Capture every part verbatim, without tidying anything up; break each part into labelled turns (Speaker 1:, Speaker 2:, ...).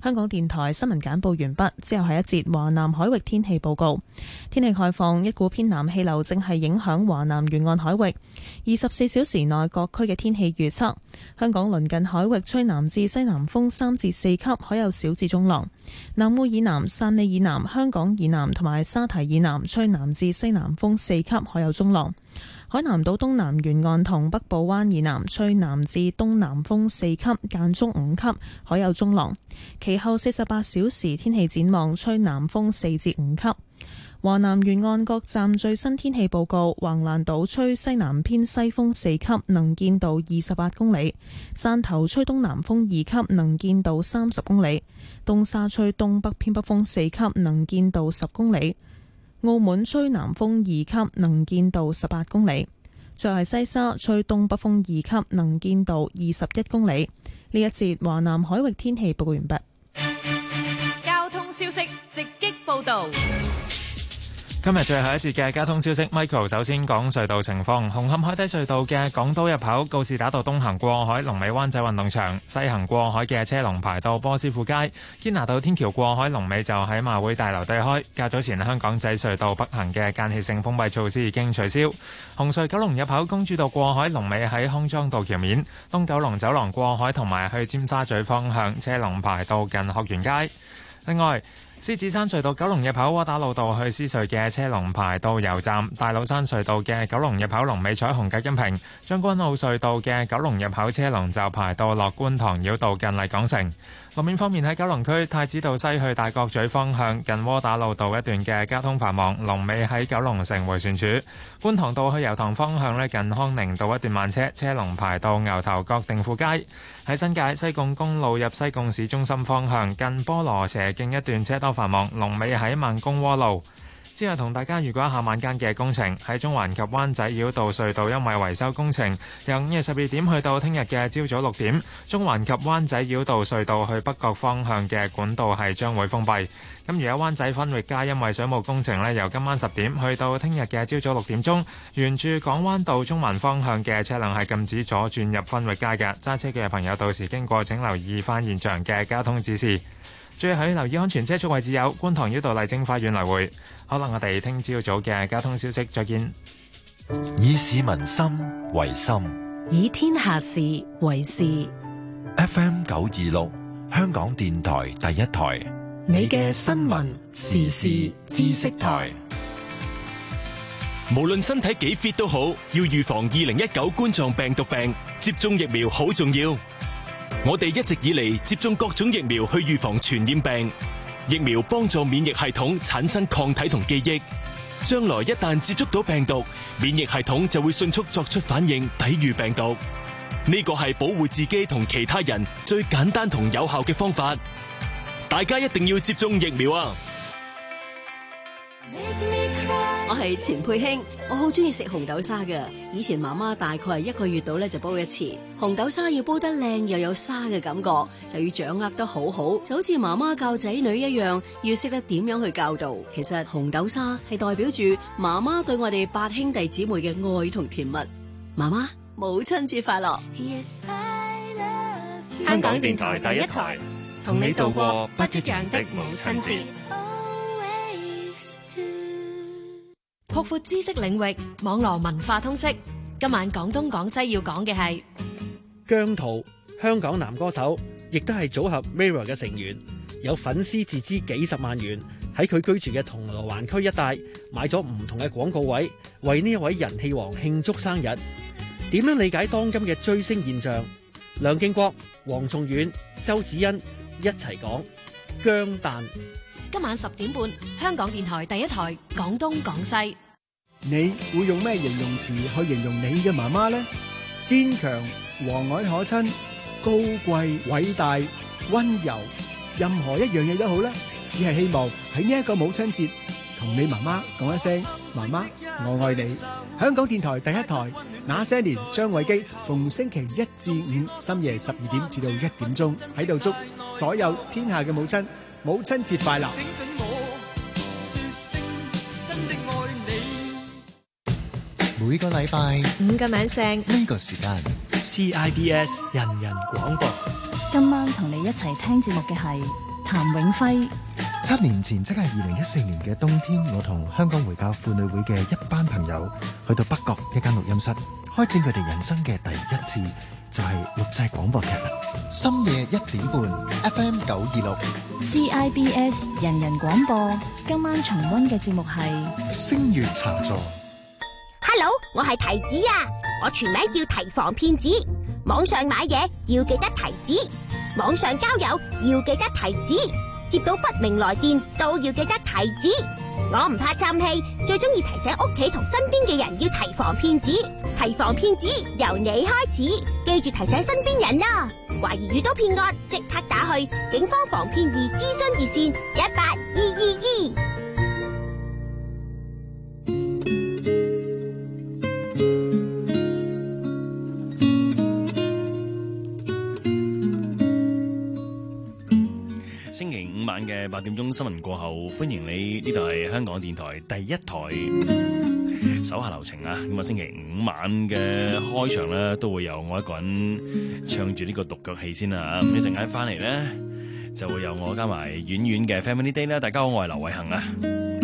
Speaker 1: 香港電台新聞簡報完畢，之後係一節華南海域天氣報告。天氣概況，一股偏南氣流正係影響華南沿岸海域。二十四小時內各區嘅天氣預測：香港鄰近海域吹南至西南風三至四級，海有小至中浪；南澳以南、汕尾以南、香港以南同埋沙堤以南吹南至西南風四級，海有中浪。海南島東南沿岸同北部灣以南吹南至東南風四級，間中五級，海有中浪。其後四十八小時天氣展望，吹南風四至五級。華南沿岸各站最新天氣報告：橫瀾島吹西南偏西風四級，能見度二十八公里；汕頭吹東南風二級，能見度三十公里；東沙吹東北偏北風四級，能見度十公里。澳門吹南風二級，能見度十八公里。最後係西沙吹東北風二級，能見度二十一公里。呢一節華南海域天氣報告完畢。
Speaker 2: 交通消息直擊報道。
Speaker 3: 今日最後一節嘅交通消息 ，Michael 首先講隧道情況。紅磡海底隧道嘅港島入口告士打道東行過海，龍尾灣仔運動場；西行過海嘅車龍排到波斯富街。堅拿道天橋過海龍尾就喺馬會大樓對開。較早前香港仔隧道北行嘅間歇性封閉措施已經取消。紅隧九龍入口公主道過海龍尾喺康莊道橋面。東九龍走廊過海同埋去尖沙咀方向車龍排到近學園街。另外，獅子山隧道九龍入口窩打老道去獅隧嘅車龍排到油站，大老山隧道嘅九龍入口龍尾彩虹隔音屏，將軍澳隧道嘅九龍入口車龍就排到落觀塘繞道近麗港城。路面方面喺九龍區太子道西去大角咀方向近窩打老道一段嘅交通繁忙，龍尾喺九龍城迴旋處。觀塘道去油塘方向咧近康寧道一段慢車，車龍排到牛頭角定富街。喺新界西貢公路入西貢市中心方向近菠蘿斜徑一段車多繁忙，龍尾喺孟公窩路。之後同大家預告一下晚間嘅工程，喺中環及灣仔繞道隧道因為維修工程，由午夜十二點去到聽日嘅朝早六點，中環及灣仔繞道隧道去北角方向嘅管道係將會封閉。咁而家灣仔分域街因為水務工程呢，由今晚十點去到聽日嘅朝早六點鐘，沿住港灣道中環方向嘅車輛係禁止左轉入分域街嘅，揸車嘅朋友到時經過請留意翻現場嘅交通指示。最後要留意安全車速位置有觀塘繞道麗晶花園來回。可能我哋聽朝早嘅交通消息再見。
Speaker 4: 以市民心為心，
Speaker 5: 以天下事為事。
Speaker 4: F M 九二六香港電台第一台，
Speaker 5: 你嘅新聞時事知識台。
Speaker 6: 無論身體幾 fit 都好，要預防二零一九冠狀病毒病，接種疫苗好重要。我哋一直以嚟接種各種疫苗去預防傳染病，疫苗幫助免疫系統產生抗體同記憶，將來一旦接觸到病毒，免疫系統就會迅速作出反應，抵禦病毒。呢個係保護自己同其他人最簡單同有效嘅方法，大家一定要接種疫苗啊！
Speaker 7: 我係錢佩卿，我好中意食紅豆沙嘅。以前媽媽大概係一個月度咧就煲一次。紅豆沙要煲得靚又有沙嘅感覺，就要掌握得好好，就好似媽媽教仔女一樣，要識得點樣去教導。其實紅豆沙係代表住媽媽對我哋八兄弟姊妹嘅愛同甜蜜。媽媽，母親節快樂！
Speaker 2: Yes, I love you. 香港電台第一台，同你度過不一樣的母親節。
Speaker 5: 擴闊知識領域，網絡文化通識。今晚廣東廣西要講嘅係
Speaker 8: 姜濤，香港男歌手，亦都係組合 Mirror 嘅成員，有粉絲自資幾十萬元喺佢居住嘅銅鑼灣區一帶買咗唔同嘅廣告位，為呢一位人氣王慶祝生日。點樣理解當今嘅追星現象？梁敬國、黃仲遠、周子欣一齊講姜誕。
Speaker 5: 今晚十點半，香港電台第一台廣東廣西。
Speaker 9: 你會用咩形容詞去形容你嘅媽媽呢？堅強、和藹可親、高貴、偉大、溫柔，任何一樣嘢都好啦。只係希望喺呢一個母親節，同你媽媽講一聲媽媽，我愛你。香港電台第一台，那些年，張偉基逢星期一至五深夜十二點至到一點鐘喺度祝所有天下嘅母親母親節快樂。
Speaker 10: 每個禮拜
Speaker 5: 五個名聲
Speaker 10: 呢個時間
Speaker 11: C I B S 人人廣播。
Speaker 12: 今晚同你一齊聽節目嘅係
Speaker 11: 譚永輝。
Speaker 10: 七年前，即係二零一四年嘅冬天，我同香港回教婦女會嘅一班朋友去到北角一間錄音室，開展佢哋人生嘅第一次，就係錄製廣播劇。深夜一點半 ，F M 九二六
Speaker 11: C I B S 人人廣播。今晚重溫嘅節目係
Speaker 10: 星月茶座。
Speaker 12: Hello， 我係提子啊，我全名叫提防騙子。網上買嘢要記得提子，網上交友要記得提子。接到不明來電都要記得提子，我唔怕嘥氣，最中意提醒屋企同身邊嘅人要提防騙子。提防騙子由你開始，記住提醒身邊人啦。懷疑遇到騙案，即刻打去警方防騙易諮詢熱線一八二二二。
Speaker 13: 星期五晚嘅八點鐘新聞過後，歡迎你，呢度係香港電台第一台手下留情啊！咁啊，星期五晚嘅開場咧，都會由我一個人唱住呢個獨腳戲先啦。咁一陣間翻嚟咧，就會有我加埋婉婉嘅 Family Day 啦。大家好，我係劉偉恒啊。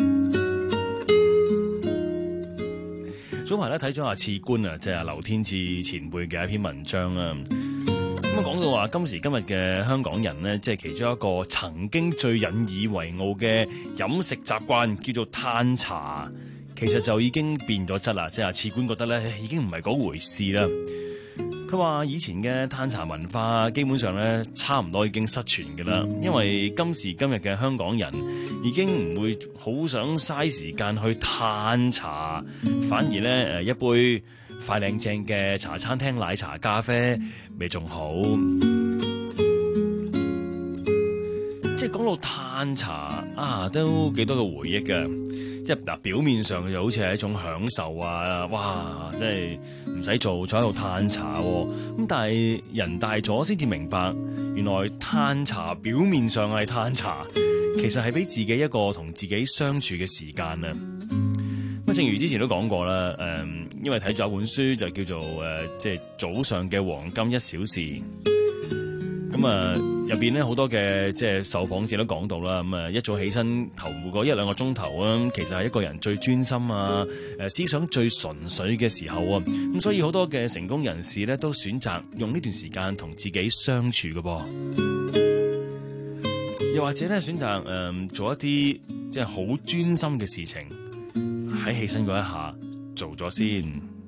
Speaker 13: 早排咧睇咗阿次官啊，即係阿劉天賜前輩嘅一篇文章啊。咁講到話今時今日嘅香港人呢，即係其中一個曾經最引以為傲嘅飲食習慣叫做嘆茶，其實就已經變咗質啦。即係阿次官覺得咧，已經唔係嗰回事啦。佢話以前嘅嘆茶文化基本上咧，差唔多已經失傳㗎啦，因為今時今日嘅香港人已經唔會好想嘥時間去嘆茶，反而咧誒一杯快靚正嘅茶餐廳奶茶咖啡咪仲好。即係講到嘆茶啊，都幾多個回憶嘅。即係嗱，表面上就好似係一種享受啊，哇！即係唔使做，坐喺度嘆茶喎。咁但係人大咗先至明白，原來嘆茶表面上係嘆茶，其實係俾自己一個同自己相處嘅時間啊。咁正如之前都講過啦，誒，因為睇咗一本書就叫做誒，即係早上嘅黃金一小時。咁啊，入邊咧好多嘅即係受訪者都講到啦，咁啊一早起身頭嗰一兩個鐘頭啊，其實係一個人最專心啊，誒思想最純粹嘅時候啊，咁所以好多嘅成功人士咧都選擇用呢段時間同自己相處嘅噃，又或者咧選擇誒、呃、做一啲即係好專心嘅事情，喺起身嗰一下做咗先。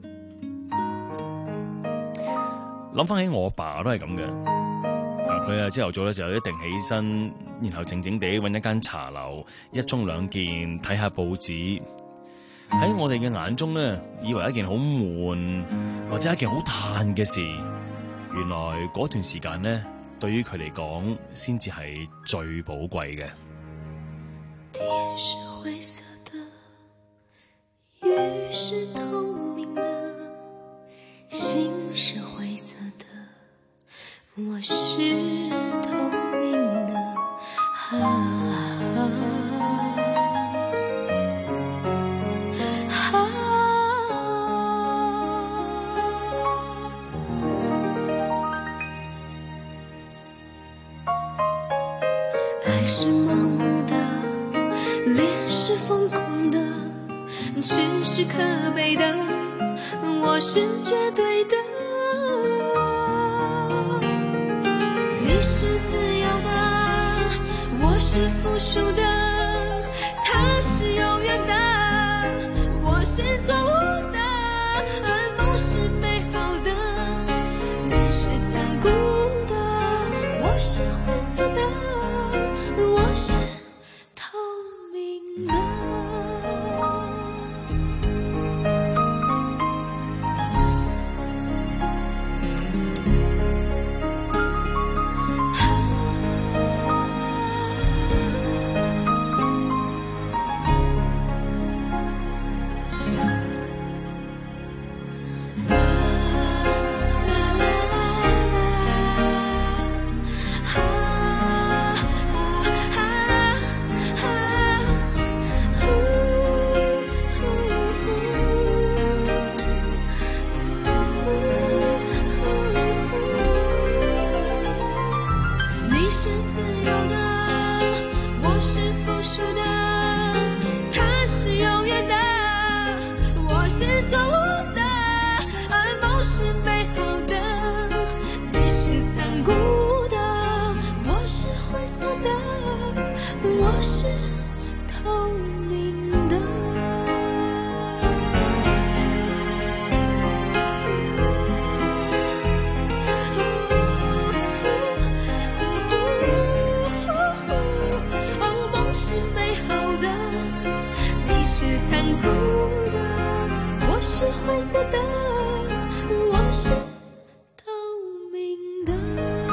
Speaker 13: 諗翻起我爸都係咁嘅。佢啊，朝頭早咧就一定起身，然後靜靜地揾一間茶樓，一盅兩件睇下報紙。喺我哋嘅眼中咧，以為一件好悶或者一件好嘆嘅事，原來嗰段時間咧，對於佢嚟講，先至係最寶貴嘅。
Speaker 14: 天是灰色的，雨是透明的，心是灰色的。我是透明的，啊啊啊、爱是盲目的，恋是疯狂的，痴是可悲的，我是绝对的。你是自由的，我是附屬的，他是永遠的，我是錯誤的，而夢是美好的，你是殘酷的，我是灰色的，我是透明的。 错误的，而梦是美好的，你是残酷的，我是灰色的，我是透明的。哦，梦是美好的，你是残酷的，我是灰色的，我是透明的。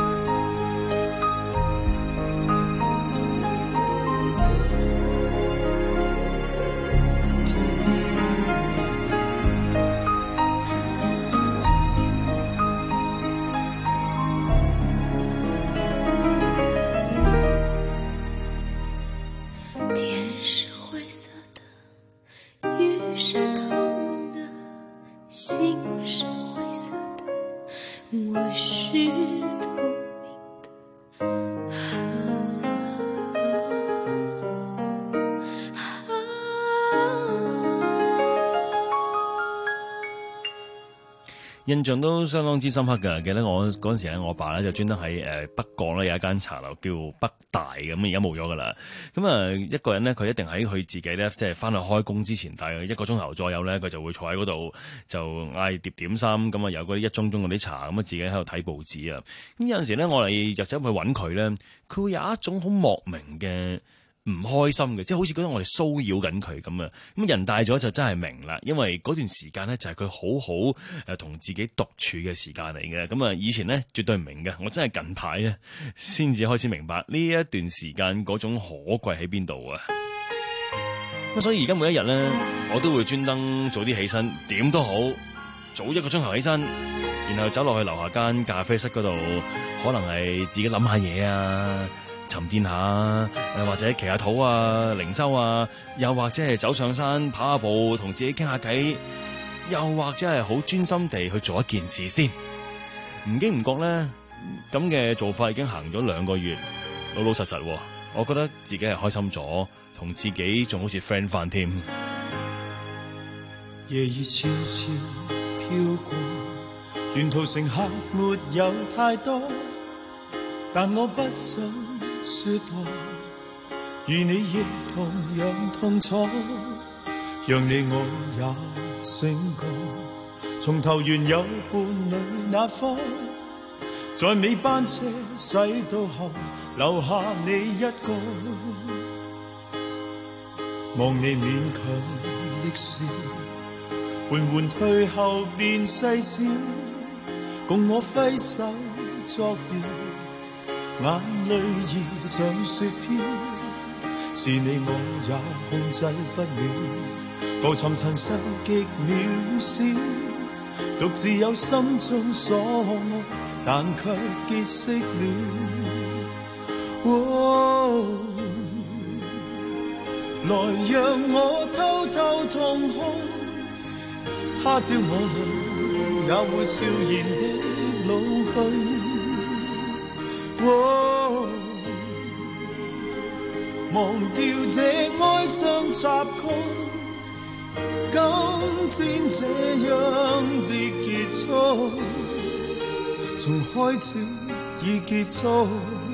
Speaker 14: 天是灰色的，雨是透明的，心是灰色的，我是透明的。
Speaker 13: 印象都相當之深刻㗎，記得我嗰陣時咧，我爸咧就專登喺誒北角咧有一間茶樓叫北大咁，而家冇咗㗎啦。咁啊一個人咧，佢一定喺佢自己咧，即係翻去開工之前，大概一個鐘頭左右咧，佢就會坐喺嗰度就嗌碟點心，咁啊有嗰啲一盅盅嗰啲茶，咁啊自己喺度睇報紙啊。咁有陣時咧，我哋入走去揾佢咧，佢會有一種好莫名嘅唔開心嘅，即係好似覺得我哋騷擾緊佢咁啊！咁人大咗就真係明啦，因為嗰段時間咧就係佢好好誒同自己獨處嘅時間嚟嘅。咁啊，以前咧絕對唔明嘅，我真係近排咧先至開始明白呢一段時間嗰種可貴喺邊度啊！咁所以而家每一日咧，我都會專登早啲起身，點都好，早一個鐘頭起身，然後走落去樓下間咖啡室嗰度，可能係自己諗下嘢啊。沉澱下，誒或者騎下肚啊、靈修啊，又或者係走上山跑下步，同自己傾下偈，又或者係好專心地去做一件事先。唔經唔覺咧，咁嘅做法已經行咗兩個月，老老實實，我覺得自己係開心咗，同自己仲好似 friend 翻添。
Speaker 15: 夜已悄悄飄過，沿途乘客沒有太多，但我不想說話，與你亦同樣痛楚，讓你我也醒覺，從頭原有伴侶那方，在尾班車駛到後，留下你一個，望你勉強的笑，緩緩退後便細笑，共我揮手作別，眼淚已像雪飄，是你我也控制不了，浮沉塵世極渺小，獨自有心中所愛，但卻結識了。哦，來讓我偷偷痛哭，他朝我倆也會笑言的老去。哦，忘掉這哀傷插曲，今天這樣的結束，從開始已結束。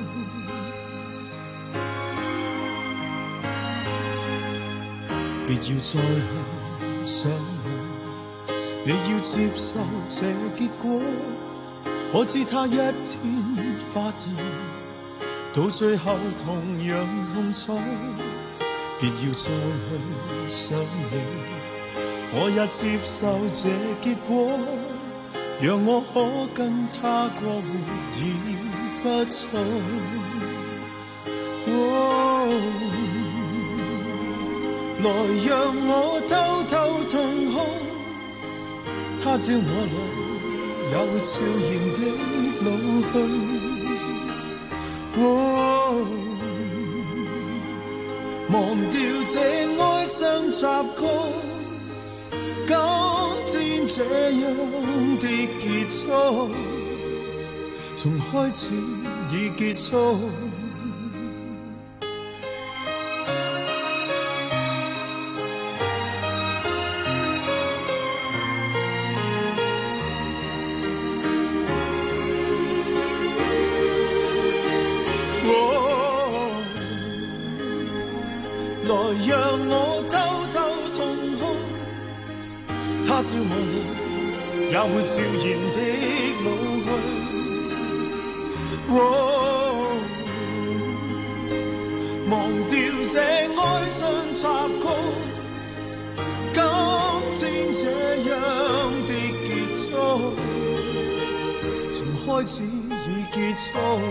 Speaker 15: 別要再去想我，你要接受這結果，可知他一天發現，到最後同樣痛楚。別要再去想你，我也接受這結果，讓我可跟他過活已不錯。哦，來讓我偷偷痛哭，他朝我倆也會笑言的老去。哦，忘掉這哀傷插曲，今天這樣的結束，從開始已結束。 來讓我偷偷痛哭，他朝我倆也會悄然的老去。哦，忘掉這哀傷插曲，今天這樣的結束，從開始已結束。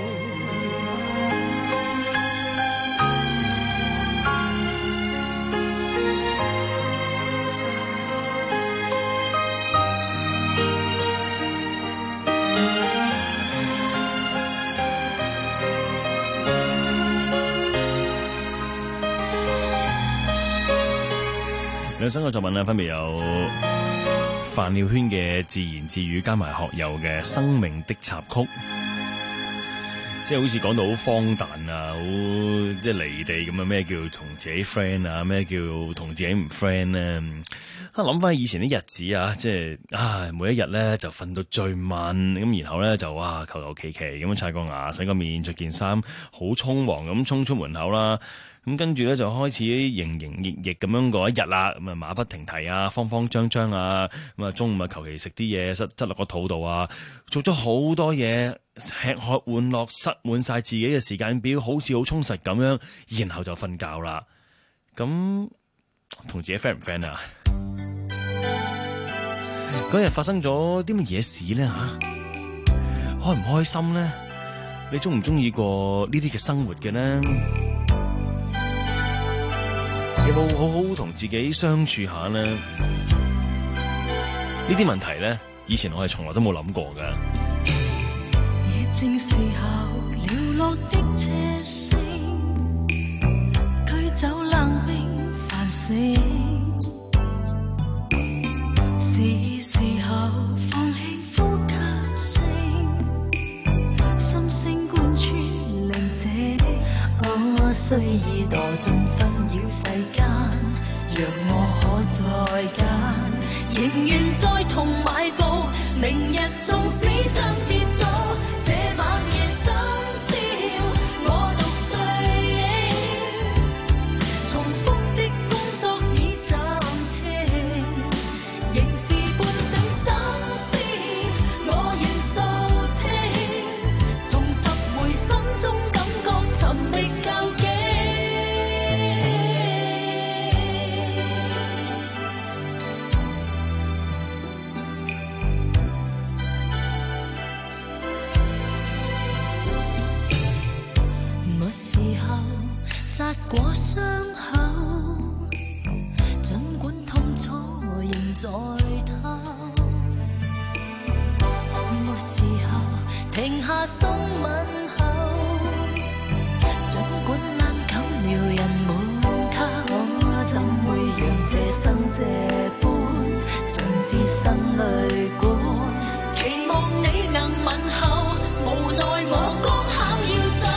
Speaker 13: 兩首嘅作品咧，分別有范曉萱嘅自言自語加埋學友嘅《生命的插曲》，即係好似講到好荒誕啊，好即係離地咁啊！咩叫同自己 friend 啊？咩叫同自己唔 friend 咧？啊，諗翻以前啲日子啊，即係啊，每一日咧就瞓到最晚，咁然後咧就哇求求其其咁樣刷個牙、洗個面、着件衫，好匆忙咁衝出門口啦。咁跟住咧就開始營營役役咁樣過一日啦，咁啊馬不停蹄啊，慌慌張張啊，咁啊中午啊求其食啲嘢，塞塞落個肚度啊，做咗好多嘢，吃喝玩樂，塞滿晒自己嘅時間表，好似好充實咁樣，然後就瞓覺啦。咁同自己 friend 唔 friend 啊？嗰日發生咗啲乜嘢事咧吓？開唔開心咧？你中唔中意過呢啲嘅生活嘅呢？有冇好好同自己相處下呢？呢啲問題咧，以前我係從來都冇諗過㗎。
Speaker 14: 夜靜時候寥落的車聲，驅走冷冰繁星，是時候放棄呼吸聲，心聲貫穿靈者。我雖已墮進紛擾世間，若我可再揀，仍願再同邁步。明日縱使將跌倒，這晚夜深宵我獨對影，重複的工作已暫停，仍是半醒心思，我願掃清，重拾回心中感覺，尋覓究竟。時候扎過傷口，儘管痛楚仍在透。沒時候停下鬆吻後，儘管冷感了人滿頭。我怎會讓這生這般像置身淚管？期望你能問候，無奈我剛巧要走。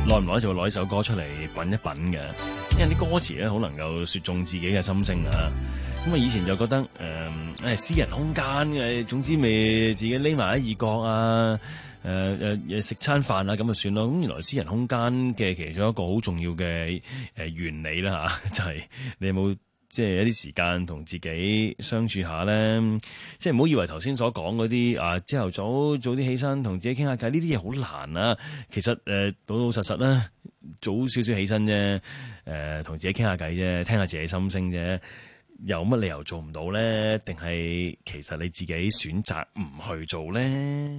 Speaker 13: 耐唔耐就會攞一首歌出嚟品一品嘅，因為啲歌詞咧好能夠說中自己嘅心聲啊。咁啊，以前就覺得誒誒、呃、私人空間嘅，總之咪自己匿埋喺二角啊，誒誒誒食餐飯啊咁就算咯。咁原來私人空間嘅其中一個好重要嘅誒原理啦嚇，就係、是、你有冇即係一啲時間同自己相處下咧？即係唔好以為頭先所講嗰啲啊，朝頭早早啲起身同自己傾下偈，呢啲嘢好難啊。其實誒、呃、老老實實啦，早少少起身啫，誒同自己傾下偈啫，聽下自己心聲啫。有乜理由做唔到咧？定係其實你自己選擇唔去做咧？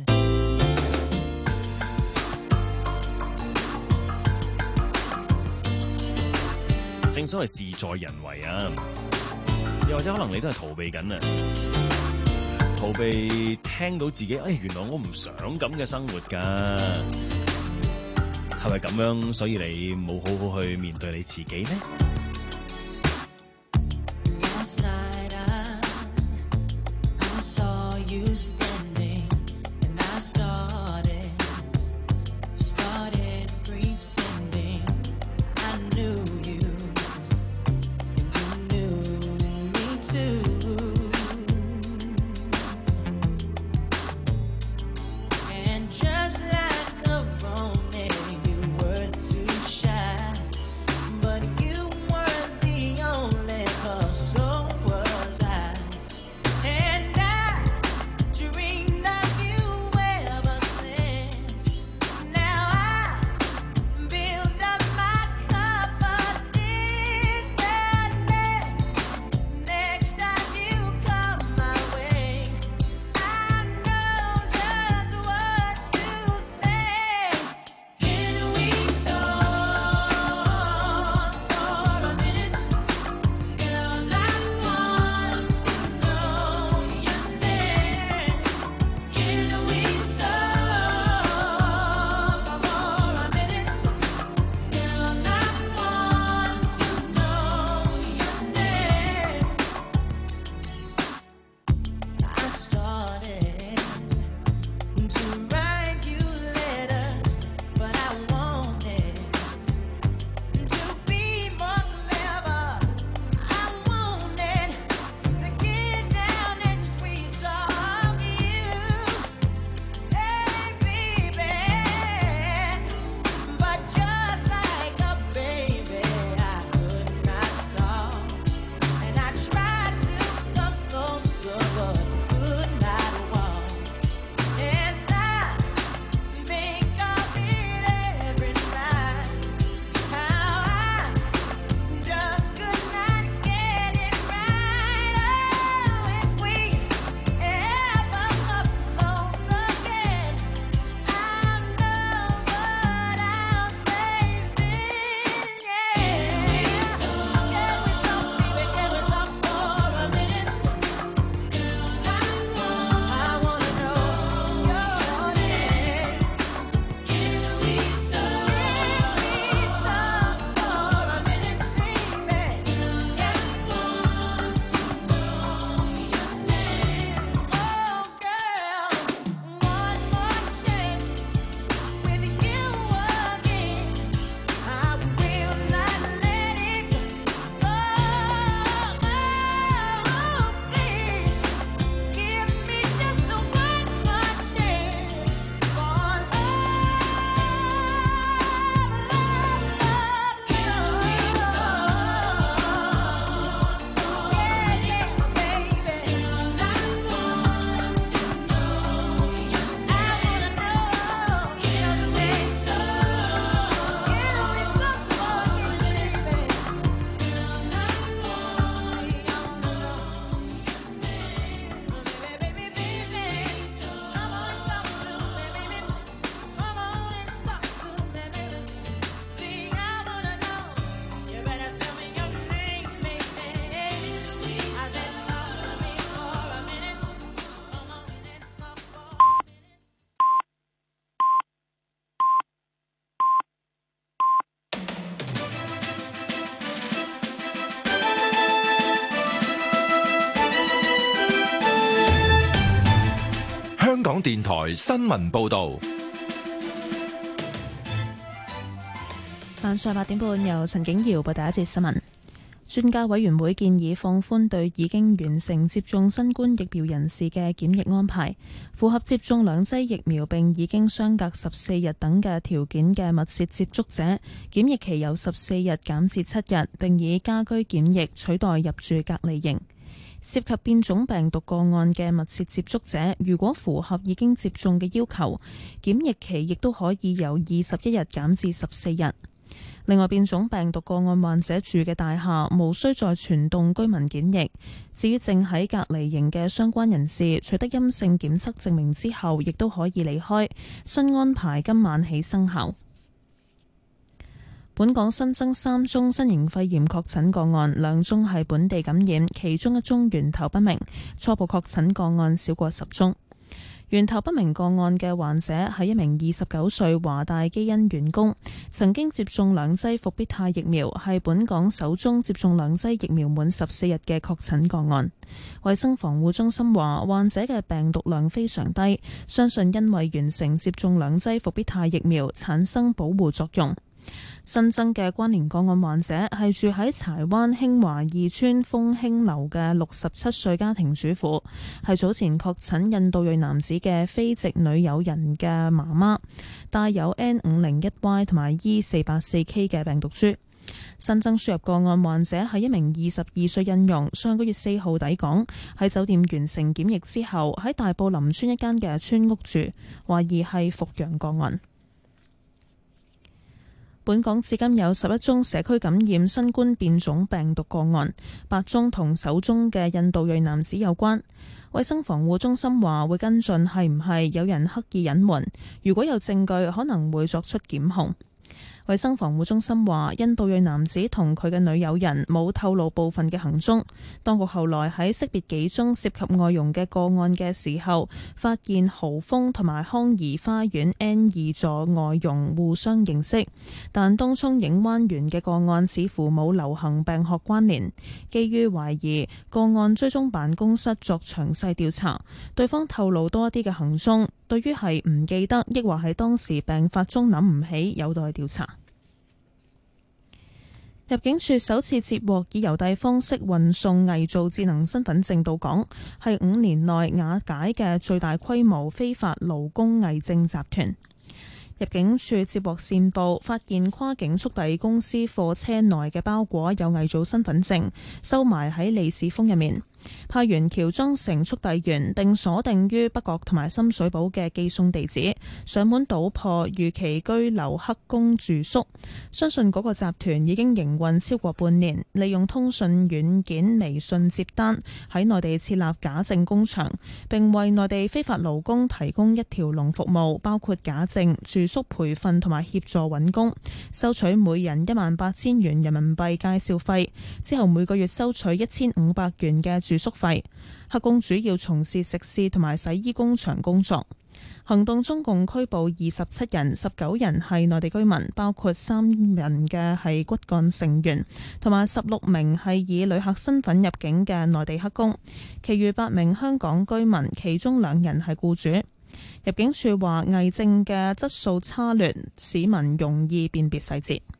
Speaker 13: 正所謂事在人為啊，又或者可能你都係逃避緊啊，逃避聽到自己，哎，原來我唔想咁嘅生活㗎，係咪咁樣？所以你冇好好去面對你自己咧？
Speaker 4: 香港電台新聞報道。
Speaker 1: 晚上八點半，由陳景瑤報第一節新聞。專家委員會建議放寬對已經完成接種新冠疫苗人士嘅檢疫安排，符合接種兩劑疫苗並已經相隔十四日等嘅條件嘅密切接觸者，檢疫期由十四日減至七日，並以家居檢疫取代入住隔離營。涉及變種病毒個案嘅密切接觸者，如果符合已經接種嘅要求，檢疫期亦都可以由二十一日減至十四日。另外，變種病毒個案患者住嘅大廈無需再全棟居民檢疫。至於正喺隔離營嘅相關人士，取得陰性檢測證明之後，亦都可以離開。新安排今晚起生效。本港新增三宗新型肺炎確診個案，兩宗係本地感染，其中一宗源頭不明。初步確診個案少過十宗。源頭不明個案嘅患者係一名二十九歲華大基因員工，曾經接種兩劑復必泰疫苗，係本港首宗接種兩劑疫苗滿十四日嘅確診個案。衛生防護中心話，患者嘅病毒量非常低，相信因為完成接種兩劑復必泰疫苗產生保護作用。新增嘅關聯個案患者係住喺柴灣興華二村豐興樓嘅六十七歲家庭主婦，係早前確診印度裔男子嘅非籍女友人嘅媽媽，帶有 N 五零一 Y 同埋 E 四八四 K 嘅病毒株。新增輸入個案患者係一名二十二歲印傭，上個月四號抵港，喺酒店完成檢疫之後，喺大埔林村一間嘅村屋住，懷疑係復陽個案。本港至今有十一宗社區感染新冠變種病毒個案，八宗同首宗嘅印度裔男子有關。衛生防護中心話會跟進係唔係有人刻意隱瞞，如果有證據，可能會作出檢控。衛生防護中心話，印度裔男子同佢嘅女友人冇透露部分嘅行蹤。當局後來喺識別幾宗涉及外傭嘅個案嘅時候，發現豪峰同埋康怡花園 N 二座外傭互相認識，但東涌影灣園嘅個案似乎冇流行病學關聯。基於懷疑，個案追蹤辦公室作詳細調查，對方透露多一啲嘅行蹤，對於係唔記得，抑或係當時病發中諗唔起，有待調查。入境處首次接獲以郵遞方式運送偽造智能身份證到港，係五年內瓦解嘅最大規模非法勞工偽證集團。入境處接獲線報，發現跨境速遞公司貨車內嘅包裹有偽造身份證，收埋喺利是封入面。派員喬裝成速遞員，並鎖定於北角同埋深水埗嘅寄送地址，上門搗破逾期居留黑工住宿。相信嗰個集團已經營運超過半年，利用通訊軟件微信接單，喺內地設立假證工場，並為內地非法勞工提供一條龍服務，包括假證、住宿培訓同埋協助揾工，收取每人一萬八千元人民幣介紹費，之後每個月收取一千五百元嘅住宿費。黑工主要從事食肆同埋洗衣工場工作。行動中共拘捕二十七人，十九人係內地居民，包括三人嘅係骨幹成員，同埋十六名係以旅客身份入境嘅內地黑工，其餘八名香港居民，其中兩人係僱主。入境處話偽證嘅質素差劣，市民容易辨別細節。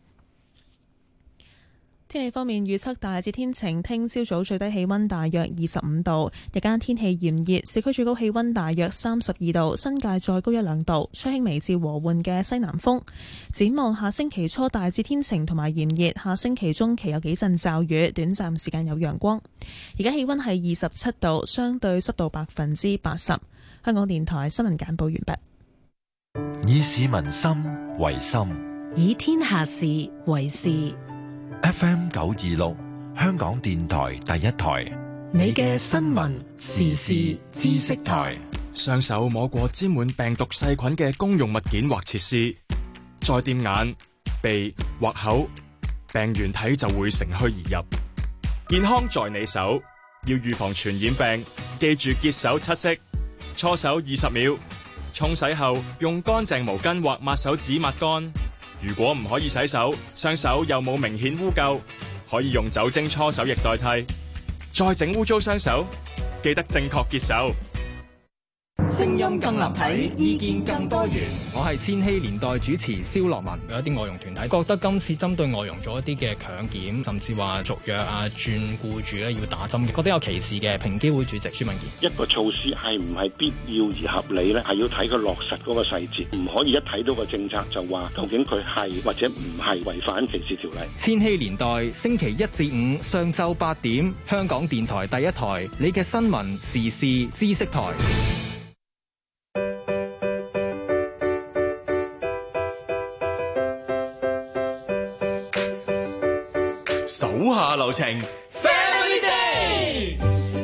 Speaker 1: 天氣方面預測大致天晴，聽朝早最低氣溫大約二十五度，日間天氣炎熱，市區最高氣溫大約三十二度，新界再高一兩度，吹輕微至和緩嘅西南風。展望下星期初大致天晴同埋炎熱，下星期中期有幾陣驟雨，短暫時間有陽光。而家氣溫係二十七度，相對濕度百分之八十。香港電台新聞簡報完畢。
Speaker 4: 以市民心為心，
Speaker 5: 以天下事為事。
Speaker 4: F M 九二六，香港電台第一台，
Speaker 5: 你嘅新聞時事知識台。
Speaker 16: 雙手摸過沾滿病毒細菌嘅公用物件或設施，再掂眼、鼻或口，病原體就會乘虛而入。健康在你手，要預防傳染病，記住潔手七式：搓手二十秒，沖洗後用乾淨毛巾或抹手紙抹乾。如果唔可以洗手，雙手又冇明顯污垢，可以用酒精搓手液代替。再整污糟雙手，記得正確潔手。
Speaker 17: 聲音更立體，意見更多元。
Speaker 18: 我係千禧年代主持蕭樂文。有一啲外傭團體覺得今次針對外傭做一啲嘅強檢，甚至話續約啊、轉僱主咧要打針嘅，覺得有歧視嘅。平機會主席朱敏健，
Speaker 19: 一個措施係唔係必要而合理咧？係要睇佢落實嗰個細節，唔可以一睇到個政策就話究竟佢係或者唔係違反歧視條例。
Speaker 18: 千禧年代星期一至五上晝八點，香港電台第一台，你嘅新聞時事知識台。
Speaker 6: 手下留情 ，Family Day。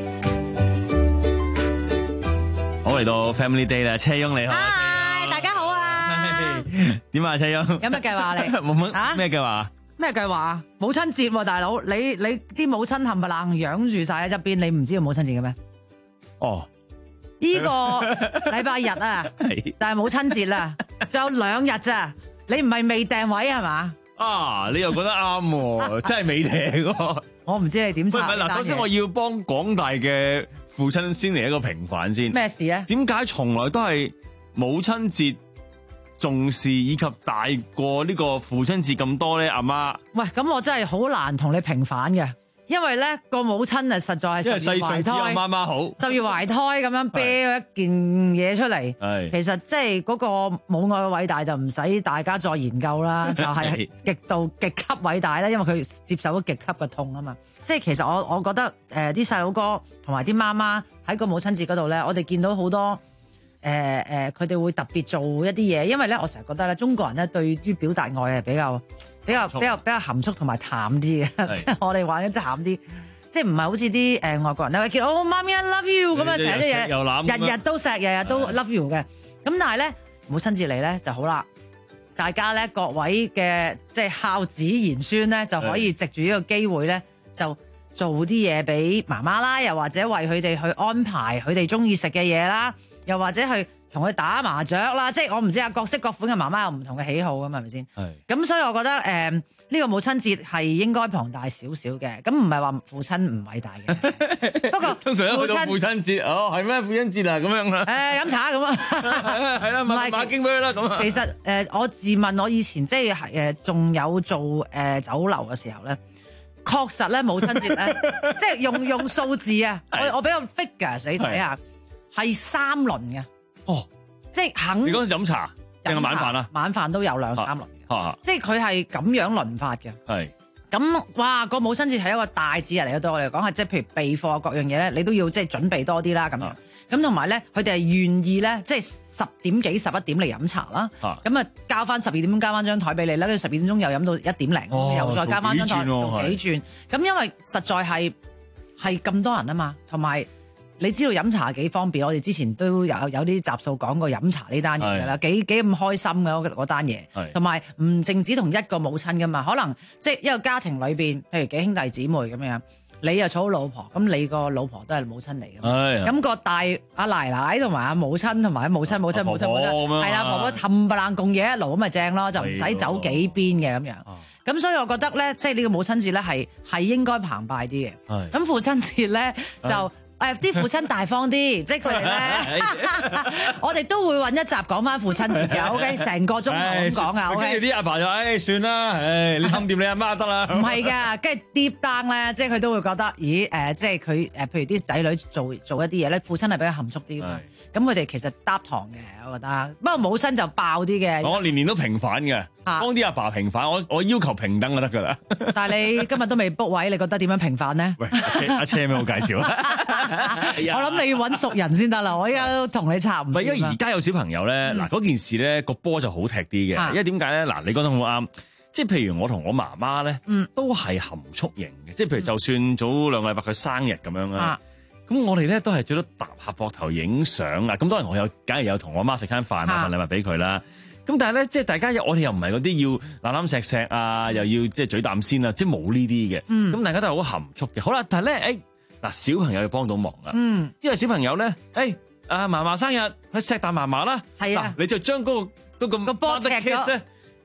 Speaker 6: 好，嚟到 Family Day 啦，車翁你好。
Speaker 20: 嗨，大家好啊。
Speaker 6: 點啊，車翁？
Speaker 20: 有咩計劃你？
Speaker 6: 冇乜咩計劃？
Speaker 20: 咩計劃？母親節喎，大佬，你你啲母親冚唪唥養住晒喺側邊，你唔知道母親節嘅咩？
Speaker 6: 哦，
Speaker 20: 呢個禮拜日啊，就係母親節啦，仲有兩日咋？你唔係未訂位係嘛？
Speaker 6: 啊！你又覺得啱喎，真係未訂喎。
Speaker 20: 我唔知你點查。
Speaker 6: 嗱，首先我要幫廣大嘅父親先嚟一個平反先。
Speaker 20: 咩事咧？
Speaker 6: 點解從來都係母親節重視以及大過呢個父親節咁多咧？阿媽，
Speaker 20: 喂，咁我真係好難同你平反嘅。因為咧個母親啊，實在係
Speaker 6: 因為世上只有媽媽好，
Speaker 20: 十月懷胎咁樣啤咗一件嘢出嚟，其實即係嗰個母愛嘅偉大就唔使大家再研究啦，就係極度極級偉大啦，因為佢接受咗極級嘅痛啊嘛。即係其實我我覺得誒啲細佬哥同埋啲媽媽喺個母親節嗰度咧，我哋見到好多誒誒佢哋會特別做一啲嘢，因為咧我成日覺得咧中國人咧對於表達愛係比較。比較比較比較含蓄同埋淡啲嘅，即係我哋玩得淡啲，即係唔係好似啲誒外國人咧，見到哦媽咪 I love you 咁樣成日啲嘢，日日都錫，日日都 love you 嘅。咁但係咧母親節嚟咧就好啦，大家咧各位嘅即係孝子賢孫咧就可以藉住呢個機會咧就做啲嘢俾媽媽啦，又或者為佢哋去安排佢哋中意食嘅嘢啦，又或者去同佢打麻雀啦，即係我唔知啊，各式各款嘅媽媽有唔同嘅喜好㗎嘛，係咪先？係。咁所以我覺得誒呢、呃呢個母親節係應該龐大少少嘅，咁唔係話父親唔偉大嘅。不過
Speaker 6: 通常一去到父親節，哦係咩父親節啊咁樣啦。誒
Speaker 20: 飲茶咁啊，
Speaker 6: 係啦，買買經俾佢啦咁啊。
Speaker 20: 其實誒、呃、我自問我以前即係誒仲有做誒、呃、酒樓嘅時候咧，確實咧母親節咧，即係用用數字啊，我我俾個 figure 你睇下，係三輪嘅。哦，即係肯。你嗰陣飲茶定係晚飯啊？晚飯都有兩三輪嘅，啊、即係佢係咁樣輪法嘅。係咁，哇！個母親節係一個大節日嚟嘅，對我嚟講係即係譬如備貨各樣嘢咧，你都要即係準備多啲啦咁樣。咁同埋咧，佢哋係願意咧，即係十點幾十一點嚟飲茶啦。咁啊，交翻十二點鐘交翻張台俾你啦，跟住十二點鐘又飲到一點零，哦、又再交翻張台做幾轉。咁因為實在係係咁多人啊嘛，同埋。你知道飲茶幾方便，我哋之前都有有啲集數講過飲茶呢單嘢㗎啦，幾幾咁開心嘅嗰單嘢，同埋唔淨止同一個母親㗎嘛，可能即係一個家庭裏邊，譬如幾兄弟姊妹咁樣，你又娶好老婆，咁你個老婆都係母親嚟嘅，咁、那個大阿奶奶同埋阿母親同埋母親母親母親母親，係啦，婆婆冚唪唥共嘢一爐咁咪正咯，就唔使走幾邊嘅咁樣。咁所以我覺得咧，即係呢個母親節咧係係應該澎湃啲嘅。咁父親節咧就。誒啲父親大方啲，即係佢哋咧，我哋都會揾一集講翻父親節嘅，OK，成個鐘頭咁講啊，
Speaker 6: 跟住啲阿爸就誒算啦，誒你氹掂你阿媽得啦。唔
Speaker 20: 係㗎，跟住 deep down 咧，即係佢都會覺得，咦誒，即係佢誒，譬如啲仔女做做一啲嘢咧，父親係比較含蓄啲㗎嘛，咁佢哋其實搭堂嘅，我覺得。不過母親就爆啲嘅。
Speaker 6: 我年年都平反嘅，幫啲阿爸平反，我我要求平等就得㗎啦。
Speaker 20: 但係你今日都未 book 位，你覺得點樣平反咧？
Speaker 6: 喂，阿車有咩好介紹啊？
Speaker 20: 我諗你要揾熟人先得啦，我依家都同你插唔。
Speaker 6: 唔係，因為而家有小朋友咧，嗱嗰、嗯、件事咧個波就好踢啲嘅，啊、因為點解咧？嗱，你講得好啱，即係譬如我同我媽媽咧，嗯、都係含蓄型嘅，即係譬如就算早兩個禮拜佢生日咁樣啦，咁、啊、我哋咧都係最多搭下膊頭影相啊。咁當然我有，梗係有同我媽食餐飯，買份禮物俾佢啦。咁但係咧，即係大家我哋又唔係嗰啲要攬攬錫錫啊，又要即係嘴啖先啊，即係冇呢啲嘅。咁、嗯、大家都係好含蓄嘅。好啦，但係咧，誒、欸。嗱，小朋友要幫到忙啦，嗯，因為小朋友咧，誒，阿嫲嫲生日，去錫啖嫲嫲啦，係啊，你就將嗰個嗰個 mother kiss 咧，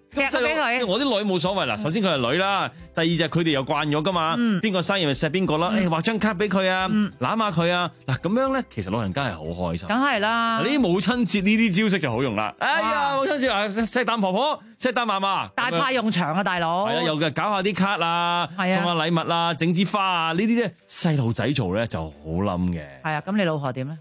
Speaker 20: 踢咗俾佢。
Speaker 13: 我啲女冇所謂啦，首先佢係女啦，第二就係佢哋又慣咗噶嘛，邊個生日咪錫邊個啦，誒畫張卡俾佢啊，攬下佢啊，嗱咁樣咧，其實老人家係好開心。
Speaker 20: 梗係啦，
Speaker 13: 呢啲母親節呢啲招式就好用啦。哎呀，母親節啊，錫啖婆婆，錫啖嫲嫲，
Speaker 20: 大派用場啊，大佬。
Speaker 13: 係啊，又嘅搞下啲卡啊，送下禮物啊，整支花啊，呢啲咧細路仔做咧就好冧嘅。
Speaker 20: 係啊，咁你老婆點咧？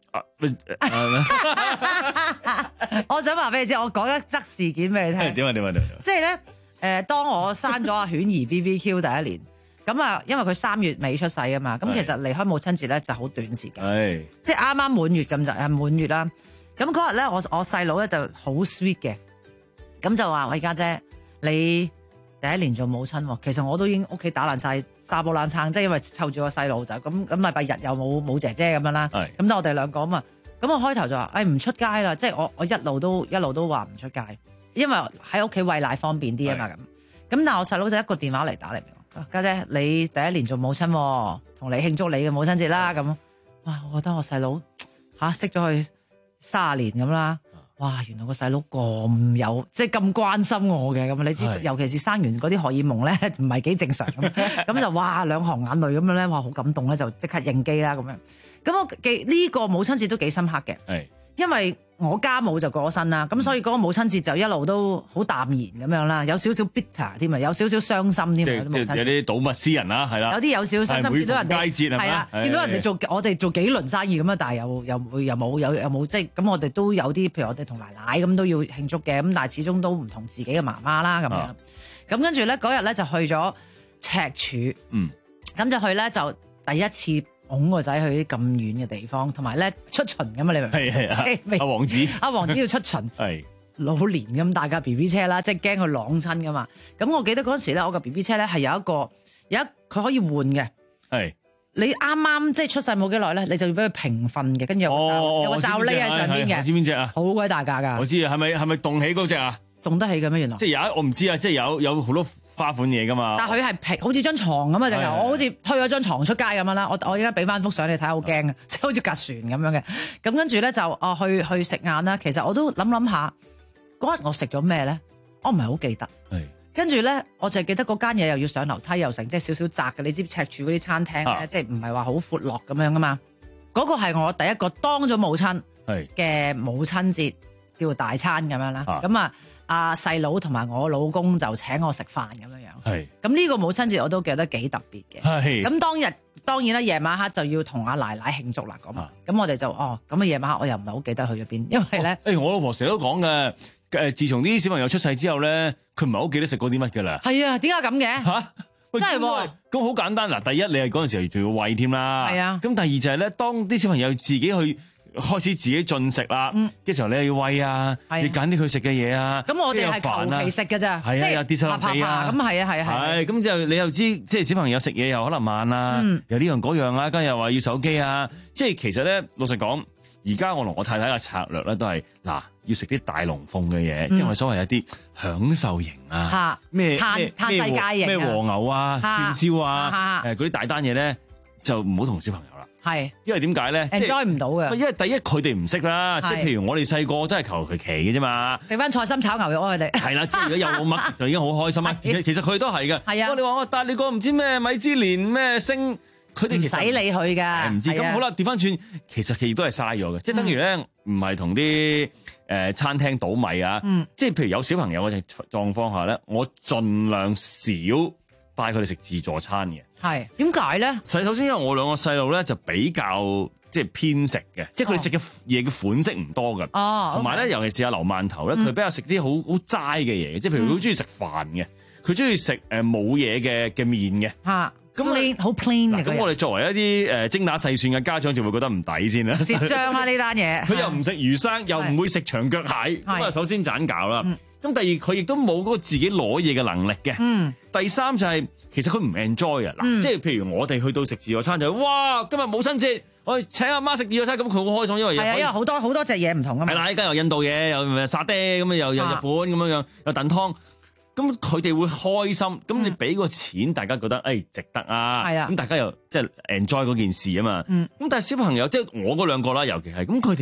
Speaker 20: 我想話俾你知，我講一則事件俾你聽。
Speaker 13: 點啊點啊點啊！
Speaker 20: 即係咧，誒，當我生咗阿犬兒 B B Q 第一年，咁啊，因為佢三月尾出世啊嘛，咁其實離開母親節咧就好短時間，即係啱啱滿月咁就係滿月啦。咁嗰日咧，我我細佬咧就好 sweet 嘅，咁就話：喂家姐，你第一年做母親，其實我都已經屋企打爛晒沙煲冷撐，即係因為湊住個細路仔，咁咁禮拜日又冇冇姐姐咁樣啦。咁得我哋兩個啊嘛。咁我開頭就話：誒唔出街啦，即係我我一路都一路都話唔出街，因為喺屋企餵奶方便啲啊嘛咁。咁但係我細佬就一個電話嚟打嚟，家姐，你第一年做母親，同你慶祝你嘅母親節啦咁。哇！我覺得我細佬嚇識咗佢三十年咁啦。哇！原來個細佬咁有，即係咁關心我嘅咁，你知，尤其是生完嗰啲荷爾蒙咧，唔係幾正常咁，咁就哇兩行眼淚咁樣咧，哇好感動咧，就即刻應機啦咁樣。咁我記呢個母親節都幾深刻嘅，係因為我家母就過咗身啦，咁所以嗰個母親節就一路都好淡然咁樣啦，有少少 bitter 添啊，有少少傷心添啊，
Speaker 13: 即係有啲睹物思人啦，係啦，
Speaker 20: 有啲有少少傷心，見到人哋係啊，見到人哋做我哋做幾輪生意咁啊，但係又又又冇有又冇即係咁，我哋都有啲譬如我哋同奶奶咁都要慶祝嘅，咁但係始終都唔同自己嘅媽媽啦咁樣。咁跟住咧嗰日咧就去咗赤柱，嗯，咁就去咧就第一次拱個仔去啲咁遠嘅地方，同埋咧出巡咁啊！你明唔明？係係啊，阿王子，阿王子要出巡，係老年咁大架 B B 車啦，即係驚佢啷親噶嘛。咁我記得嗰陣時咧，我個 B B 車咧係有一個有一佢可以換嘅，係你啱啱即係出世冇幾耐咧，你就要俾佢平瞓嘅，跟住有個罩有個罩匿喺上邊嘅，知邊隻啊？好鬼大架㗎！
Speaker 13: 我知啊，係咪係咪棟起嗰隻啊？
Speaker 20: 棟得起嘅咩？原來即
Speaker 13: 係有我唔知啊，即係有有好多花款嘢噶嘛。
Speaker 20: 但係佢係平，好似張床咁啊！就係我好似推咗張床出街咁樣啦。我我而家俾翻幅相你睇，好驚啊！即係好似架船咁樣嘅。咁跟住咧就哦去去食晏啦。其實我都諗諗下嗰日我食咗咩咧？我唔係好記得。係跟住咧，我就係記得嗰間嘢又要上樓梯又成，即係少少窄嘅。你知赤柱嗰啲餐廳咧，啊、即係唔係話好闊落咁樣噶嘛？嗰、嗰個係我第一個當咗母親嘅母親節叫大餐咁樣啦。咁啊〜阿細佬同埋我老公就請我食飯咁樣樣，係咁呢個母親節我都記得幾特別嘅。係咁當日當然啦，夜晚黑就要同阿奶奶慶祝啦。咁咁、啊、我哋就哦咁啊夜晚黑我又唔係好記得去咗邊，因為咧，誒、
Speaker 13: 哦欸、我老婆成日都講嘅，誒自從啲小朋友出世之後咧，佢唔係好記得食過啲乜噶啦。係
Speaker 20: 啊，點解咁嘅？吓、啊、真係喎。
Speaker 13: 咁好簡單嗱，第一你係嗰陣時候仲要餵添啦，係啊。咁第二就係咧，當啲小朋友自己去。開始自己進食啦，嘅時候你又要餵啊，要揀啲佢食嘅嘢啊。咁我哋係求其食嘅咋，即係跌手落地啊。咁係啊係啊係。咁就你又知，即係小朋友食嘢又可能慢啊，又呢樣嗰樣啊，跟住又話要手機啊。即係其實咧，老實講，而家我同我太太嘅策略咧都係嗱，要食啲大龍鳳嘅嘢，即係所謂一啲享受型啊，咩咩咩咩和牛啊、串燒啊，誒嗰啲大單嘢咧就唔好同小朋友。係，因為點解咧？enjoy 唔到嘅。因為第一佢哋唔識啦，即係譬如我哋細個真係求其其嘅啫嘛。食翻菜心炒牛肉啊！佢哋係啦，即係如果有冇乜就已經好開心啦。其實佢都係嘅。係啊。你話我帶你個唔知咩米芝蓮咩星，佢哋唔使理佢㗎。唔知咁好啦，調翻轉，其實佢亦都係嘥咗嘅，即係等於咧唔係同啲誒餐廳倒米啊。即係譬如有小朋友嗰隻狀況下咧，我盡量少帶佢哋食自助餐嘅。係點解咧？首先因為我兩個細路咧就比較即係偏食嘅，即係佢哋食嘅嘢嘅款式唔多㗎。哦，同埋咧，尤其是阿劉饅頭咧，佢比較食啲好好齋嘅嘢嘅，即係譬如佢好中意食飯嘅，佢中意食誒冇嘢嘅嘅麵嘅。嚇，咁好 plain 嘅。咁我哋作為一啲誒精打細算嘅家長，就會覺得唔抵先啦。蝕張啊呢單嘢！佢又唔食魚生，又唔會食長腳蟹，咁啊首先盞搞啦。咁第二佢亦都冇嗰個自己攞嘢嘅能力嘅。嗯。第三就係、是、其實佢唔 enjoy 啊。嗱、嗯，即係譬如我哋去到食自助餐就哇，今日母親節，我哋請阿媽食自助餐，咁佢好開心，因為係啊，因為好多好多隻嘢唔同啊嘛。係啦，依家有印度嘢，又沙爹咁啊，又有日本咁樣樣，有燉湯，咁佢哋會開心。咁、嗯、你俾個錢，大家覺得誒、哎、值得啊。係啊。咁大家又即係 enjoy 嗰件事啊嘛。嗯。咁但係小朋友即係我嗰兩個啦，尤其係咁，佢哋又唔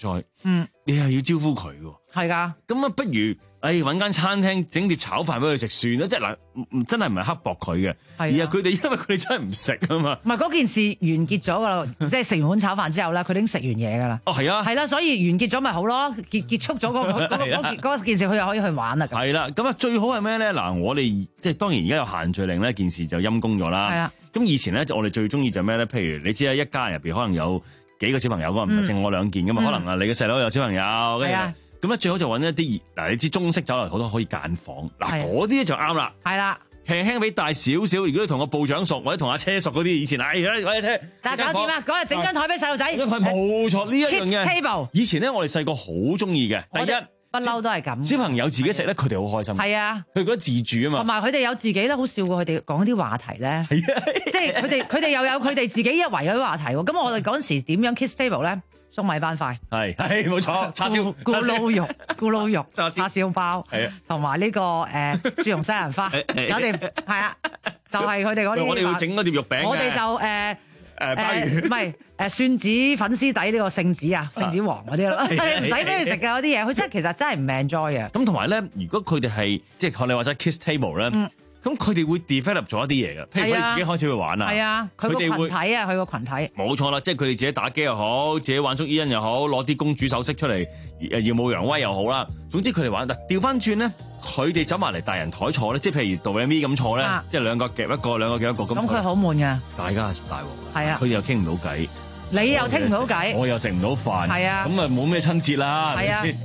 Speaker 13: 災，
Speaker 20: 嗯，
Speaker 13: 你又要招呼佢喎，
Speaker 20: 係㗎，
Speaker 13: 咁啊不如。誒揾間餐廳整碟炒飯俾佢食算啦，即係嗱，真係唔係刻薄佢嘅，而係佢哋因為佢哋真係唔食啊嘛。
Speaker 20: 唔係嗰件事完結咗噶啦，即係食完碗炒飯之後咧，佢已經食完嘢噶啦。
Speaker 13: 哦，係啊，
Speaker 20: 係啦，所以完結咗咪好咯，結結束咗嗰嗰嗰嗰件事，佢又可以去玩啦。
Speaker 13: 係啦，咁啊最好係咩咧？嗱，我哋即係當然而家有限聚令呢件事就陰公咗啦。係啦，咁以前咧我哋最中意就咩咧？譬如你知啦，一家人入邊可能有幾個小朋友㗎，唔係淨我兩件㗎嘛，可能啊你嘅細佬有小朋友，跟住。咁咧最好就揾一啲嗱，你知中式酒樓好多可以間房，嗱嗰啲咧就啱啦。
Speaker 20: 係啦，
Speaker 13: 輕輕俾大少少。如果你同個部長熟或者同阿車熟嗰啲，以前哎呀揾車，
Speaker 20: 但係搞掂啊！嗰日整張台俾細路仔，
Speaker 13: 冇錯呢一樣嘢。
Speaker 20: Kids table
Speaker 13: 以前咧我哋細個好中意嘅，第一
Speaker 20: 不嬲都係咁。
Speaker 13: 小朋友自己食咧，佢哋好開心。
Speaker 20: 係啊，
Speaker 13: 佢覺得自主啊嘛。
Speaker 20: 同埋佢哋有自己咧，好笑過佢哋講啲話題咧。係啊，即係佢哋佢哋又有佢哋自己一圍嗰啲話題喎。咁我哋嗰陣時點樣 Kids table 咧？粟米斑塊
Speaker 13: 係係冇錯，叉燒
Speaker 20: 咕嚕肉、咕嚕肉、叉燒包，
Speaker 13: 係啊，
Speaker 20: 同埋呢個誒豬蓉西蘭花，搞掂係啊，就係佢哋嗰啲。
Speaker 13: 我哋要整嗰碟肉餅。
Speaker 20: 我哋就誒誒鮑魚，唔係誒蒜子粉絲底呢個聖子啊，聖子王嗰啲咯，唔使俾佢食嘅嗰啲嘢，佢真係其實真係唔 enjoy 嘅。
Speaker 13: 咁同埋咧，如果佢哋係即係學你話齋 kiss table 咧。咁佢哋會 develop 咗一啲嘢嘅，譬如佢哋自己開始去玩啊，
Speaker 20: 係啊，佢個群體啊，佢個群體，
Speaker 13: 冇錯啦，即係佢哋自己打機又好，自己玩捉伊人又好，攞啲公主首飾出嚟耀武揚威又好啦。總之佢哋玩，但調翻轉咧，佢哋走埋嚟大人台坐咧，即係譬如杜麗咪咁坐咧，啊、即係兩個夾一個，兩個夾一個咁。咁佢好
Speaker 20: 悶㗎，
Speaker 13: 大家係大鑊，
Speaker 20: 係啊，
Speaker 13: 佢哋又傾唔到偈，
Speaker 20: 你又傾唔到偈，
Speaker 13: 我又食唔到飯，係啊，咁啊冇咩親切啦，係啊。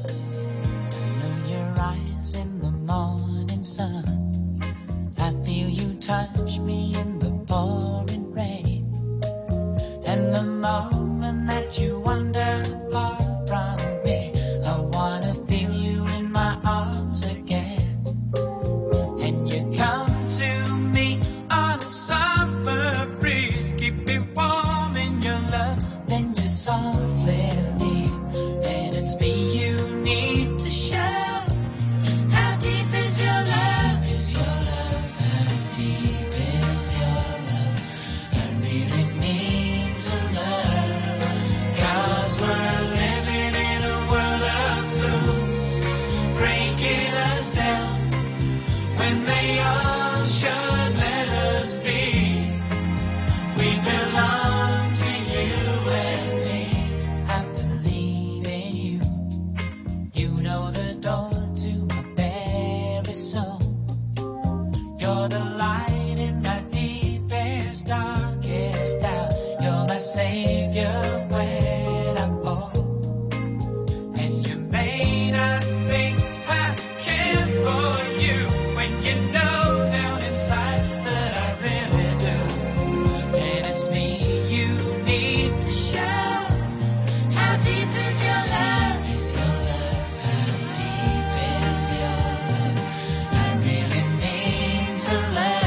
Speaker 14: Touch me in the pouring rain, and the moment that you wander far from me, I wanna feel you in my arms again. And you come to me on a summer breeze, keep me warm in your love, then you softly leave, and it's me you need to show. How deep is your love? Is your love? Deep is your love, I really mean to learn. 'Cause we're living in a world of fools, breaking us down when they all should let us be. We belong to you and me. I believe in you. You know the door to my very soul. You're the light in my deepest, darkest doubt. You're my savior when I'm old. And you may not think I care for you when you know down inside that I really do. And it's me you need to show. How deep is your love? Is your love? How deep is your love? I really mean to love.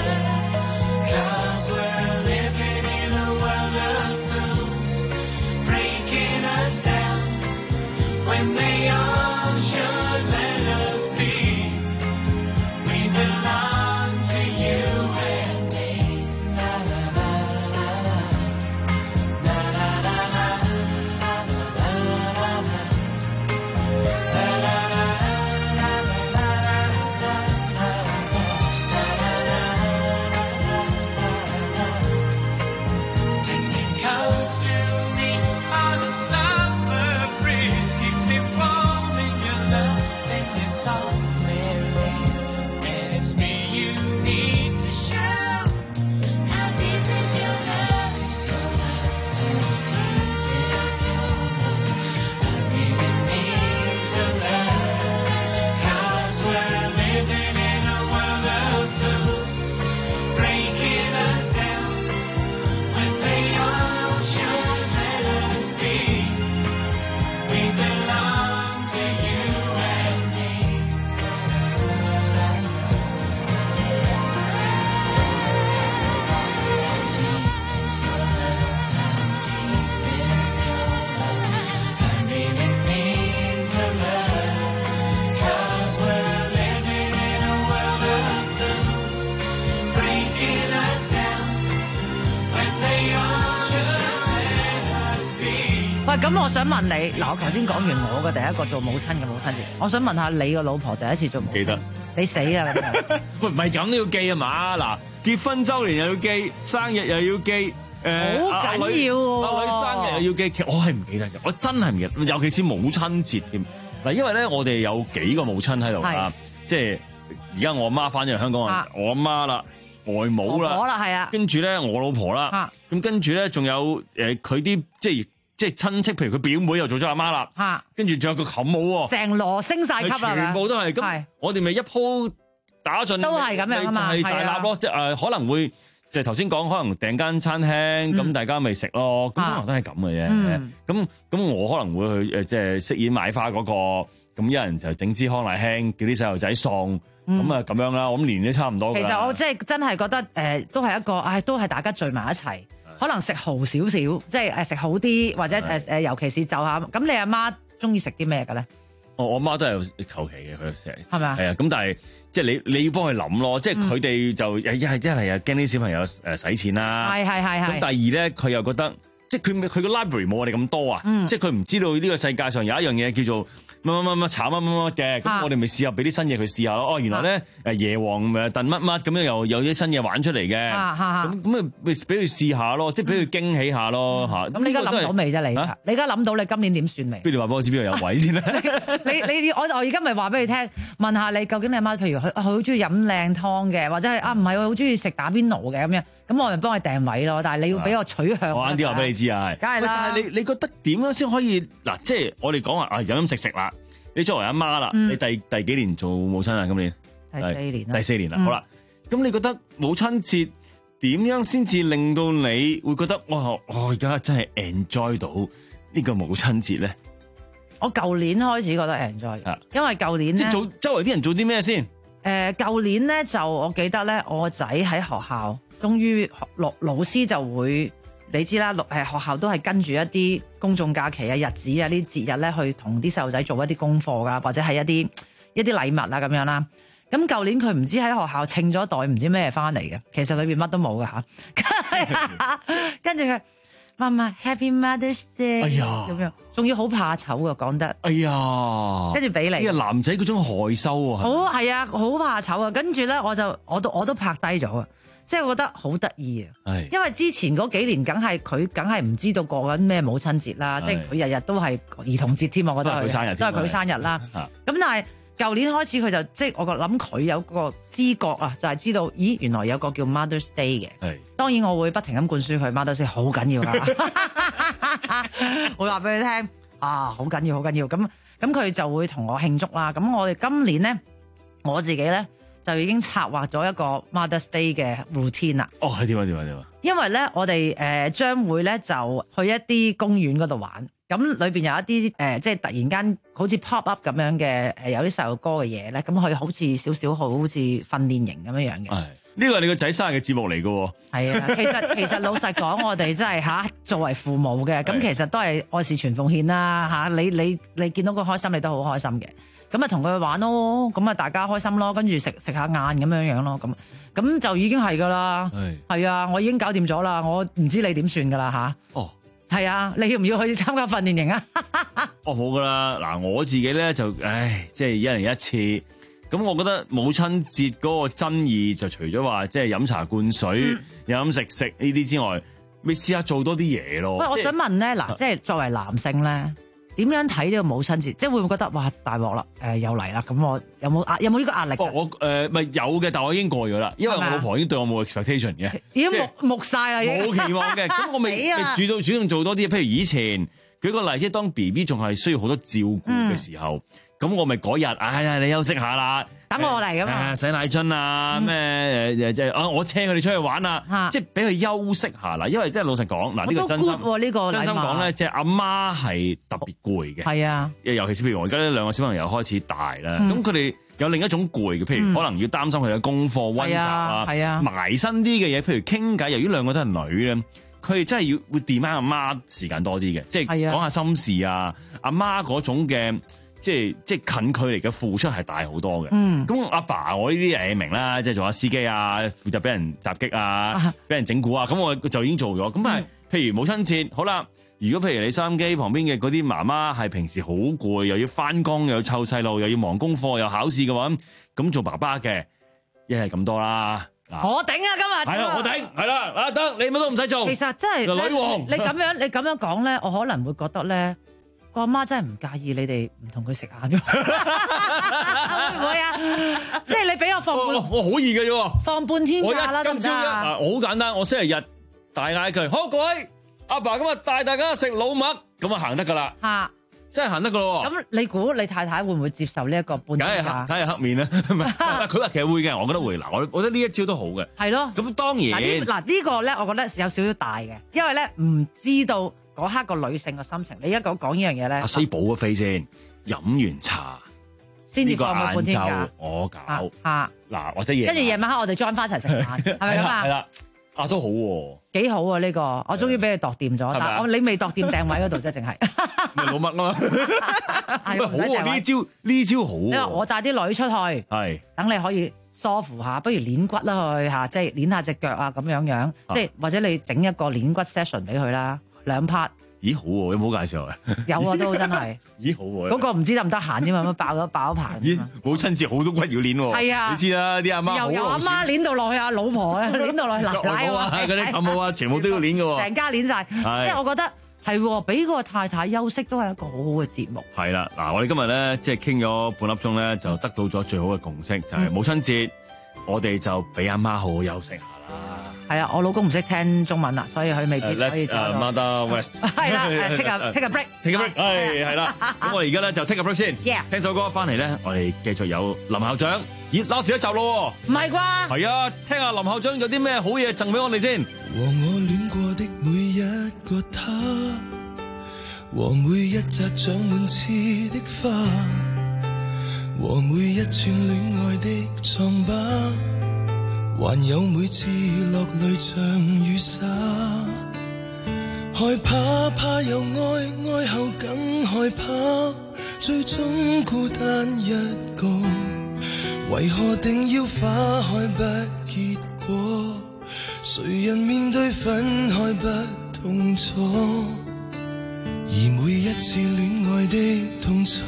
Speaker 20: 喂，咁我想問你，嗱，我頭先講完我嘅第一個做母親嘅母親節，我想問下你個老婆第一次做母親，
Speaker 13: 記得
Speaker 20: 你死啊！咁樣
Speaker 13: 喂，唔係咁都要記啊嘛？嗱，結婚週年又要記，生日又要記，誒，
Speaker 20: 好緊要喎，
Speaker 13: 阿女生日又要記，其實我係唔記得嘅，我真係唔記得，尤其是母親節添。嗱，因為咧我哋有幾個母親喺度啦，即係而家我阿媽翻咗嚟香港，啊、我阿媽啦。外母啦，
Speaker 20: 係啊，
Speaker 13: 跟住咧我老婆啦，咁跟住咧仲有誒佢啲即係即係親戚，譬如佢表妹又做咗阿媽啦，跟住仲有個舅母喎，
Speaker 20: 成羅升晒級啦，
Speaker 13: 全部都係咁，我哋咪一鋪打盡，
Speaker 20: 都係咁樣啊嘛，
Speaker 13: 就係大立咯，即係誒可能會即係頭先講，可能訂間餐廳，咁大家咪食咯，咁可能都係咁嘅啫，咁咁我可能會去誒即係飾演買花嗰個，咁一人就整支康乃馨，叫啲細路仔送。咁啊咁樣啦，我諗年都差唔多。
Speaker 20: 其實我即係真係覺得誒、呃，都係一個，唉，都係大家聚埋一齊，可能食豪少少，即係誒食好啲，或者誒誒，尤其是就下。咁你阿媽中意食啲咩嘅咧？
Speaker 13: 我我媽都係求其嘅，佢成日
Speaker 20: 係咪啊？
Speaker 13: 係啊，咁但係即係你你要幫佢諗咯，即係佢哋就一係一係又驚啲小朋友誒使錢啦，係係係係。咁第二咧，佢又覺得即係佢佢個 library 冇我哋咁多啊，嗯、即係佢唔知道呢個世界上有一樣嘢叫做。乜乜乜乜炒乜乜乜嘅，咁我哋咪試下俾啲新嘢佢試下咯。哦，原來咧誒椰皇誒燉乜乜咁樣又有啲新嘢玩出嚟嘅，咁咁咪俾佢試下咯，即係俾佢驚喜下咯嚇。咁你而家諗到未啫？你你而家諗到你今年點算未？不如你話俾我知邊度有位先啦。你你我我而家咪話俾你聽，問下你究竟你阿媽，譬如佢佢好中意飲靚湯嘅，或者係啊唔係好中意食打邊爐嘅咁樣，咁我咪幫佢訂位咯。但係你要俾我取向。我啱啲話俾你知啊，係。梗係啦。但係你你覺得點樣先可以嗱？即係我哋講話啊飲飲食食啦。你作為阿媽啦，嗯、你第第幾年做母親啊？今年第四年啦，第四年啦。嗯、好啦，咁你覺得母親節點樣先至令到你會覺得哇，我而家真係 enjoy 到呢個母親節咧？
Speaker 20: 我舊年開始覺得 enjoy，啊、因為舊年即係做
Speaker 13: 周圍啲人做啲咩先？誒、
Speaker 20: 呃，舊年咧就我記得咧，我個仔喺學校，終於老老師就會。你知啦，誒學校都係跟住一啲公眾假期啊、日子啊、呢啲節日咧，去同啲細路仔做一啲功課噶，或者係一啲一啲禮物啊咁樣啦。咁舊年佢唔知喺學校稱咗袋唔知咩翻嚟嘅，其實裏邊乜都冇噶嚇。跟住佢媽媽 Happy Mother's Day，哎呀咁樣，仲要好怕醜㗎講得。哎呀，跟住俾你。呢個男仔嗰種害羞啊。好係啊，好怕醜啊。跟住咧，我就我都我都拍低咗啊。即係覺得好得意啊！因為之前嗰幾年，梗係佢梗係唔知道過緊咩母親節啦，即係佢日日都係兒童節添，我覺得都係佢生日，都係佢生日啦。咁但係舊年開始佢就即係我覺諗佢有個知覺啊，就係知道咦原來有個叫 Mother's Day 嘅。係當然我會不停咁灌輸佢 Mother's Day 好緊要㗎，我話俾佢聽啊，好緊要好緊要。咁咁佢就會同我慶祝啦。咁我哋今年咧，我自己咧。就已經策劃咗一個 Mother's Day 嘅 routine 啦。哦，係點啊點啊點啊！因為咧，我哋誒將會咧就去一啲公園嗰度玩，咁裏邊有一啲誒、呃，即係突然間好似 pop up 咁樣嘅誒，有啲細路哥嘅嘢咧，咁佢好似少少好似訓練營咁樣樣嘅。係，呢個係你個仔生日嘅節目嚟㗎喎。係啊，其實其實老實講，我哋真係嚇作為父母嘅，咁其實都係愛是全奉獻啦嚇。你你你見到佢開心，你都好開心嘅。咁啊，同佢玩咯，咁啊，大家開心咯，跟住食食下晏咁樣樣咯，咁咁就已經係噶啦，係啊，我已經搞掂咗啦，我唔知你點算噶啦吓。哦，係啊，你要唔要去參加訓練營啊？
Speaker 13: 哦，好噶啦，嗱，我自己咧就，唉，即係一人一次，咁我覺得母親節嗰個真意就除咗話即係飲茶灌水、飲、嗯、食食呢啲之外，咪試下做多啲嘢咯。喂，
Speaker 20: 我想問咧，嗱，即係作為男性咧。點樣睇呢個母親節？即係會唔會覺得哇大鑊啦？誒、呃、又嚟啦！咁我有冇壓有冇呢個壓力？
Speaker 13: 我誒咪、呃、有嘅，但我已經過咗啦，因為我老婆已經對我冇 expectation 嘅，
Speaker 20: 已經木木晒啦，
Speaker 13: 冇期望嘅。咁我咪主動主動做多啲，譬如以前舉個例，即係當 B B 仲係需要好多照顧嘅時候，咁、嗯、我咪嗰日，哎呀你休息下啦。
Speaker 20: 等我嚟㗎嘛，
Speaker 13: 洗奶樽啊，咩誒誒即係啊，我車佢哋出去玩啊，即係俾佢休息下啦。因為即係老實講，嗱呢個真心，呢個真心講咧，即係阿媽係特別攰嘅。係啊，尤其是譬如我而家呢兩個小朋友開始大啦，咁佢哋有另一種攰嘅，譬如可能要擔心佢嘅功課溫習啊，係啊，埋身啲嘅嘢，譬如傾偈。由於兩個都係女咧，佢哋真係要會 demand 阿媽時間多啲嘅，即係講下心事啊，阿媽嗰種嘅。即係即係近距離嘅付出係大好多嘅。嗯，咁阿爸，爸我呢啲誒明啦，即係做下司機啊，負責俾人襲擊啊，俾人整蠱啊，咁我就已經做咗。咁但係譬如母親節，好啦， 如果譬如你收音機旁邊嘅嗰啲媽媽係平時好攰，又要翻工，又要湊細路，又要忙功課，又考試嘅話，咁做爸爸嘅一係咁多啦。
Speaker 20: 我頂啊！今日
Speaker 13: 係啦，我頂係啦，啊得你乜都唔使做。
Speaker 20: 其實真係
Speaker 13: 女王，
Speaker 20: 你咁樣你咁樣講咧，我可能會覺得咧，個阿媽真係唔介意你哋唔同佢食晏嘅，會唔會啊？即係你俾我放半，
Speaker 13: 我我好易嘅啫，
Speaker 20: 放半天假啦，
Speaker 13: 今朝一啊，好簡單，我星期日大嗌佢，好各位阿爸今日帶大家食老麥，咁啊行得噶啦。嚇！真係行得噶咯喎！
Speaker 20: 咁你估你太太會唔會接受呢一個半天假？
Speaker 13: 梗係黑面啦，佢話其實會嘅，我覺得會。嗱，我我覺得呢一招都好嘅。
Speaker 20: 係咯。
Speaker 13: 咁當然
Speaker 20: 嗱呢個咧，我覺得有少少大嘅，因為咧唔知道嗰刻個女性嘅心情。你一講講呢樣嘢咧，
Speaker 13: 所以補個飛先，飲完茶
Speaker 20: 先至放個半天假。
Speaker 13: 我搞
Speaker 20: 嚇
Speaker 13: 嗱，或者夜
Speaker 20: 跟住夜晚黑我哋 join 翻一齊食飯，係咪咁啊？
Speaker 13: 係啦。啊，都好喎，
Speaker 20: 幾好啊！呢個我終於俾你度掂咗，但係我你未度掂定位嗰度啫，淨係
Speaker 13: 咪老麥啊嘛，係好啊！呢招呢招好。你
Speaker 20: 話我帶啲女出去，係等你可以梳扶下，不如捏骨啦去嚇，即係捏下隻腳啊咁樣樣，即係或者你整一個捏骨 session 俾佢啦，兩 part。咦好喎，有冇介紹啊？有啊，都真係。咦好喎，嗰個唔知得唔得閒啫嘛，咁爆咗爆咗棚。咦，母親節好多骨要捏喎。係啊，你知啦，啲阿媽好。由由阿媽捏到落去阿老婆啊，捏到落去奶奶啊，嗰啲舅母啊，全部都要捏嘅喎。成家捏晒，即係我覺得係俾個太太休息都係一個好好嘅節目。係啦，嗱，我哋今日咧即係傾咗半粒鐘咧，就得到咗最好嘅共識，就係母親節，我哋就俾阿媽好好休息下啦。係啊，我老公唔識聽中文啦，所以佢未必可以做到。Mother West 係啦 ，take a take a break，take a break，係係啦。咁我哋而家咧就 take a break 先，聽首歌翻嚟咧，我哋繼續有林校長。咦，last一集咯，唔係啩？係啊，聽下林校長有啲咩好嘢贈俾我哋先。和我戀過的每一個他，和每一扎長滿刺的花，和每一串戀愛的瘡疤，還有每次落淚像雨灑，害怕怕又愛，愛後更害怕，最終孤單一個，為何定要花開不結果？誰人面對分開不痛楚？而每一次戀愛的痛楚，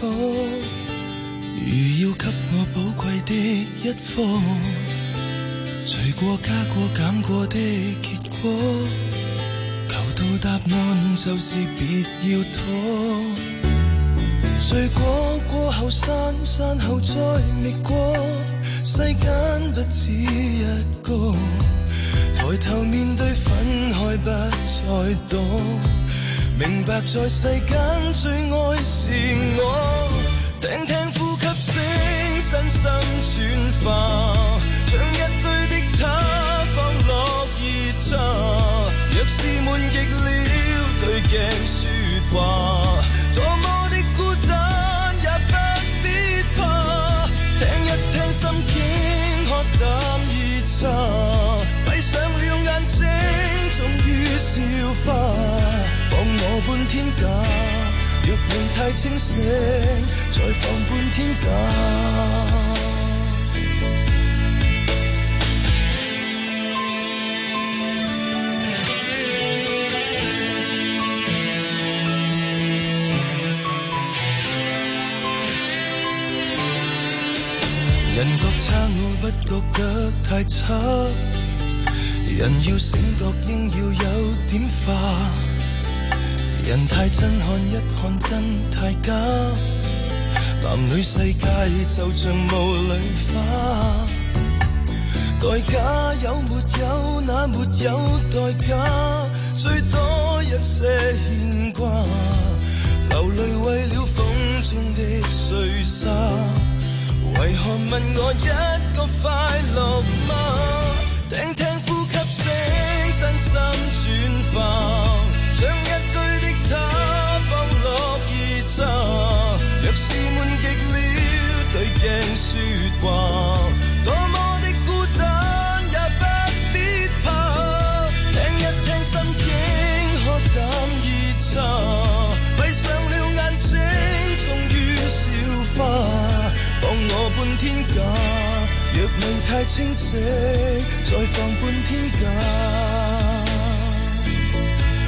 Speaker 20: 如要給我寶貴的一課，除過加過減過的結果，求到答案就是別要拖。醉過過後散，散後再覓過，世間不止一個，抬頭面對分開不再躲，明白在世間最愛是我，聽聽呼吸聲，身心轉化，將一堆的他放落熱茶，若是悶極了對鏡說話，多麼的孤單也不必怕，聽一聽心境喝啖熱茶，閉上了眼睛終於消化，放我半天假，若你太清醒再放半天假。人覺差我不覺得太差，人要醒覺應要有點化，人太真看一看真太假，男女世界就像霧裏花，代價有沒有那沒有代價，最多一些牽掛，流淚為了風中的碎沙，為何問我一個快樂嗎？聽聽呼吸聲，身心轉化，將一堆的他放落熱茶，若是悶極了對鏡說話，多麼的孤單也不必怕，聽一聽心境喝啖熱茶，閉上了眼睛終於消化，放我半天假，若你太清醒再放半天假，放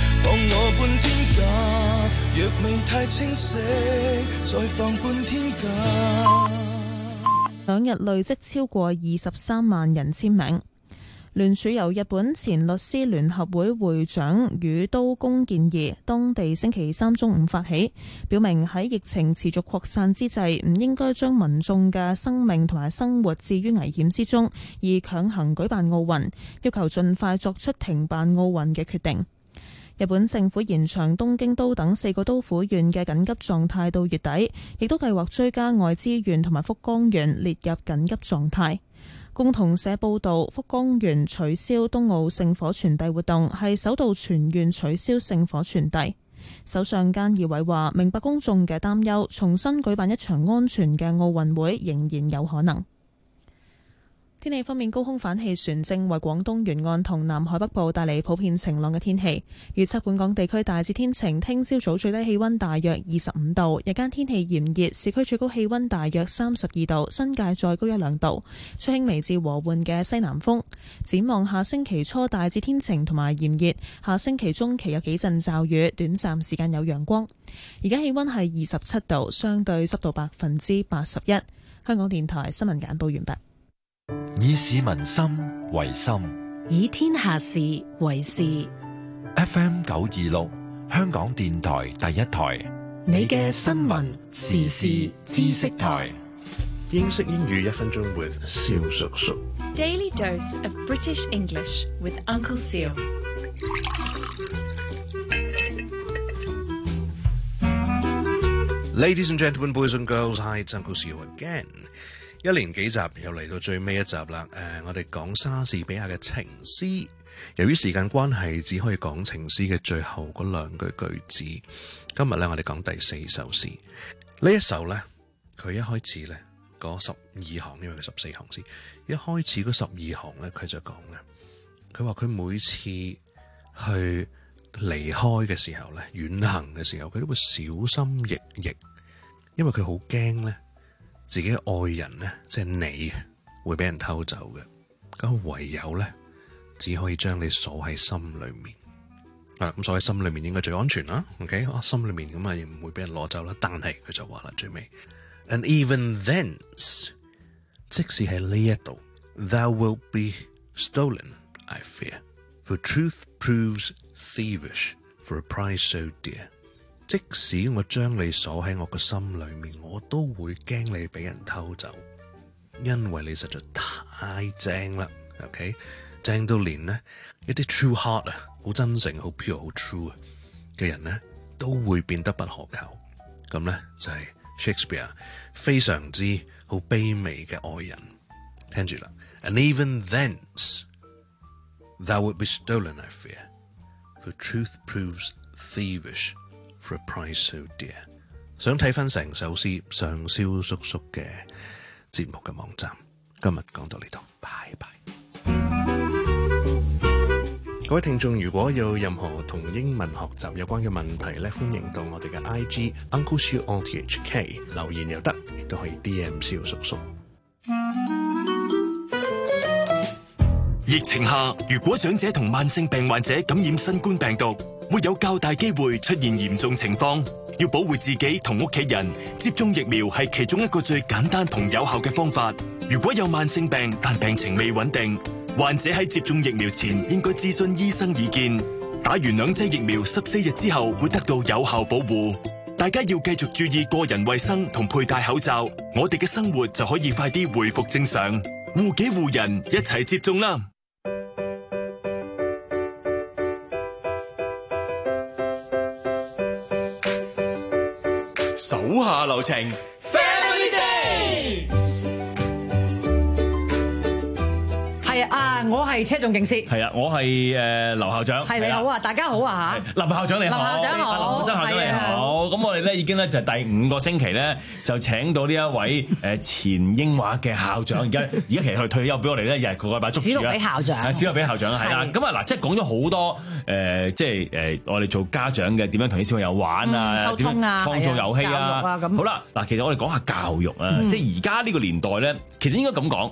Speaker 15: 我半天假，若未太清晰，再放半天假。
Speaker 1: 兩日累積超過二十三萬人簽名。聯署由日本前律師聯合會會長宇都宮健二當地星期三中午發起，表明喺疫情持續擴散之際，唔應該將民眾嘅生命同埋生活置於危險之中，而強行舉辦奧運，要求盡快作出停辦奧運嘅決定。日本政府延長東京都等四個都府縣嘅緊急狀態到月底，亦都計劃追加愛知縣同埋福岡縣列入緊急狀態。共同社報道，福岡縣取消東奧聖火傳遞活動，係首度全縣取消聖火傳遞。首相菅義偉話：明白公眾嘅擔憂，重新舉辦一場安全嘅奧運會仍然有可能。天氣方面，高空反氣旋正為廣東沿岸同南海北部帶嚟普遍晴朗嘅天氣。預測本港地區大致天晴，聽朝早最低氣溫大約二十五度，日間天氣炎熱，市區最高氣溫大約三十二度，新界再高一兩度。吹輕微至和緩嘅西南風。展望下星期初大致天晴同埋炎熱，下星期中期有幾陣驟雨，短暫時間有陽光。而家氣溫係二十七度，相對濕度百分之八十一。香港電台新聞簡報完畢。
Speaker 4: 以市民心為心，
Speaker 5: 以天下事為事。
Speaker 4: F M 九二六，香港電台第一台，
Speaker 5: 你嘅新聞時事知識台。
Speaker 21: 英式英語一分鐘 with 蕭叔叔。
Speaker 22: Daily dose of British English with Uncle Seal。
Speaker 21: Ladies and gentlemen, boys and girls, hi, it's Uncle Seal again。一連幾集又嚟到最尾一集啦。誒、呃，我哋講莎士比亞嘅情詩。由於時間關係，只可以講情詩嘅最後嗰兩句句子。今日咧，我哋講第四首詩。呢一首咧，佢一開始咧嗰十二行，因為佢十四行詩，一開始嗰十二行咧，佢就講嘅。佢話佢每次去離開嘅時候咧，遠行嘅時候，佢都會小心翼翼，因為佢好驚咧。自己嘅愛人呢，即係你會俾人偷走嘅，咁唯有呢，只可以將你鎖喺心裏面。啊，咁鎖喺心裏面應該最安全啦。OK， 我心裏面咁啊，唔會俾人攞走啦。但係佢就話啦，最尾 ，and even then， 即使喺呢一度 ，thou will be stolen, I fear, for truth proves thievish for a prize so dear。即使我將你鎖喺我個心裏面，我都會驚你俾人偷走，因為你實在太正啦。OK， 正到連呢一啲 true heart 啊，好真誠、好 pure、好 true 嘅人呢，都會變得不可靠。咁呢就係 Shakespeare 非常之好卑微嘅愛人。聽住啦 ，and even then thou would be stolen, I fear, for truth proves thievish。For a price so dear。 想睇翻成首詩，上蕭叔叔嘅節目嘅網站。今日講到呢度，拜拜。各位聽眾，如果有任何同英文學習有關嘅問題咧，歡迎到我哋嘅 I G Uncle Siu O T H K 留言又得，亦都可以 D M 蕭叔叔。
Speaker 6: 疫情下，如果長者同慢性病患者感染新冠病毒，會有較大機會出現嚴重情況。要保護自己同屋企人，接種疫苗係其中一個最簡單同有效嘅方法。如果有慢性病但病情未穩定，患者喺接種疫苗前應該諮詢醫生意見。打完兩劑疫苗十四日之後會得到有效保護。大家要繼續注意個人衛生同佩戴口罩，我哋嘅生活就可以快啲恢復正常。護己護人，一齊接種啦！手下留情 ，Family Day。
Speaker 20: 係啊，我係車仲警司。
Speaker 23: 係啊，我係誒劉校長。
Speaker 20: 係你好啊，大家好啊嚇。
Speaker 23: 林校長你好，
Speaker 20: 林校長好，
Speaker 23: 林生校長你好。咁我哋咧已經咧就第五個星期咧就請到呢一位誒前英華嘅校長，而家而家其實佢退休俾我哋咧，日日個禮拜捉住啦。
Speaker 20: 史諾比校長，
Speaker 23: 係史諾比校長係啦。咁啊嗱，即係講咗好多誒，即係誒我哋做家長嘅點樣同啲小朋友玩啊，
Speaker 20: 溝通啊，
Speaker 23: 創造遊戲啊。好啦，嗱，其實我哋講下教育啊，即係而家呢個年代咧，其實應該咁講。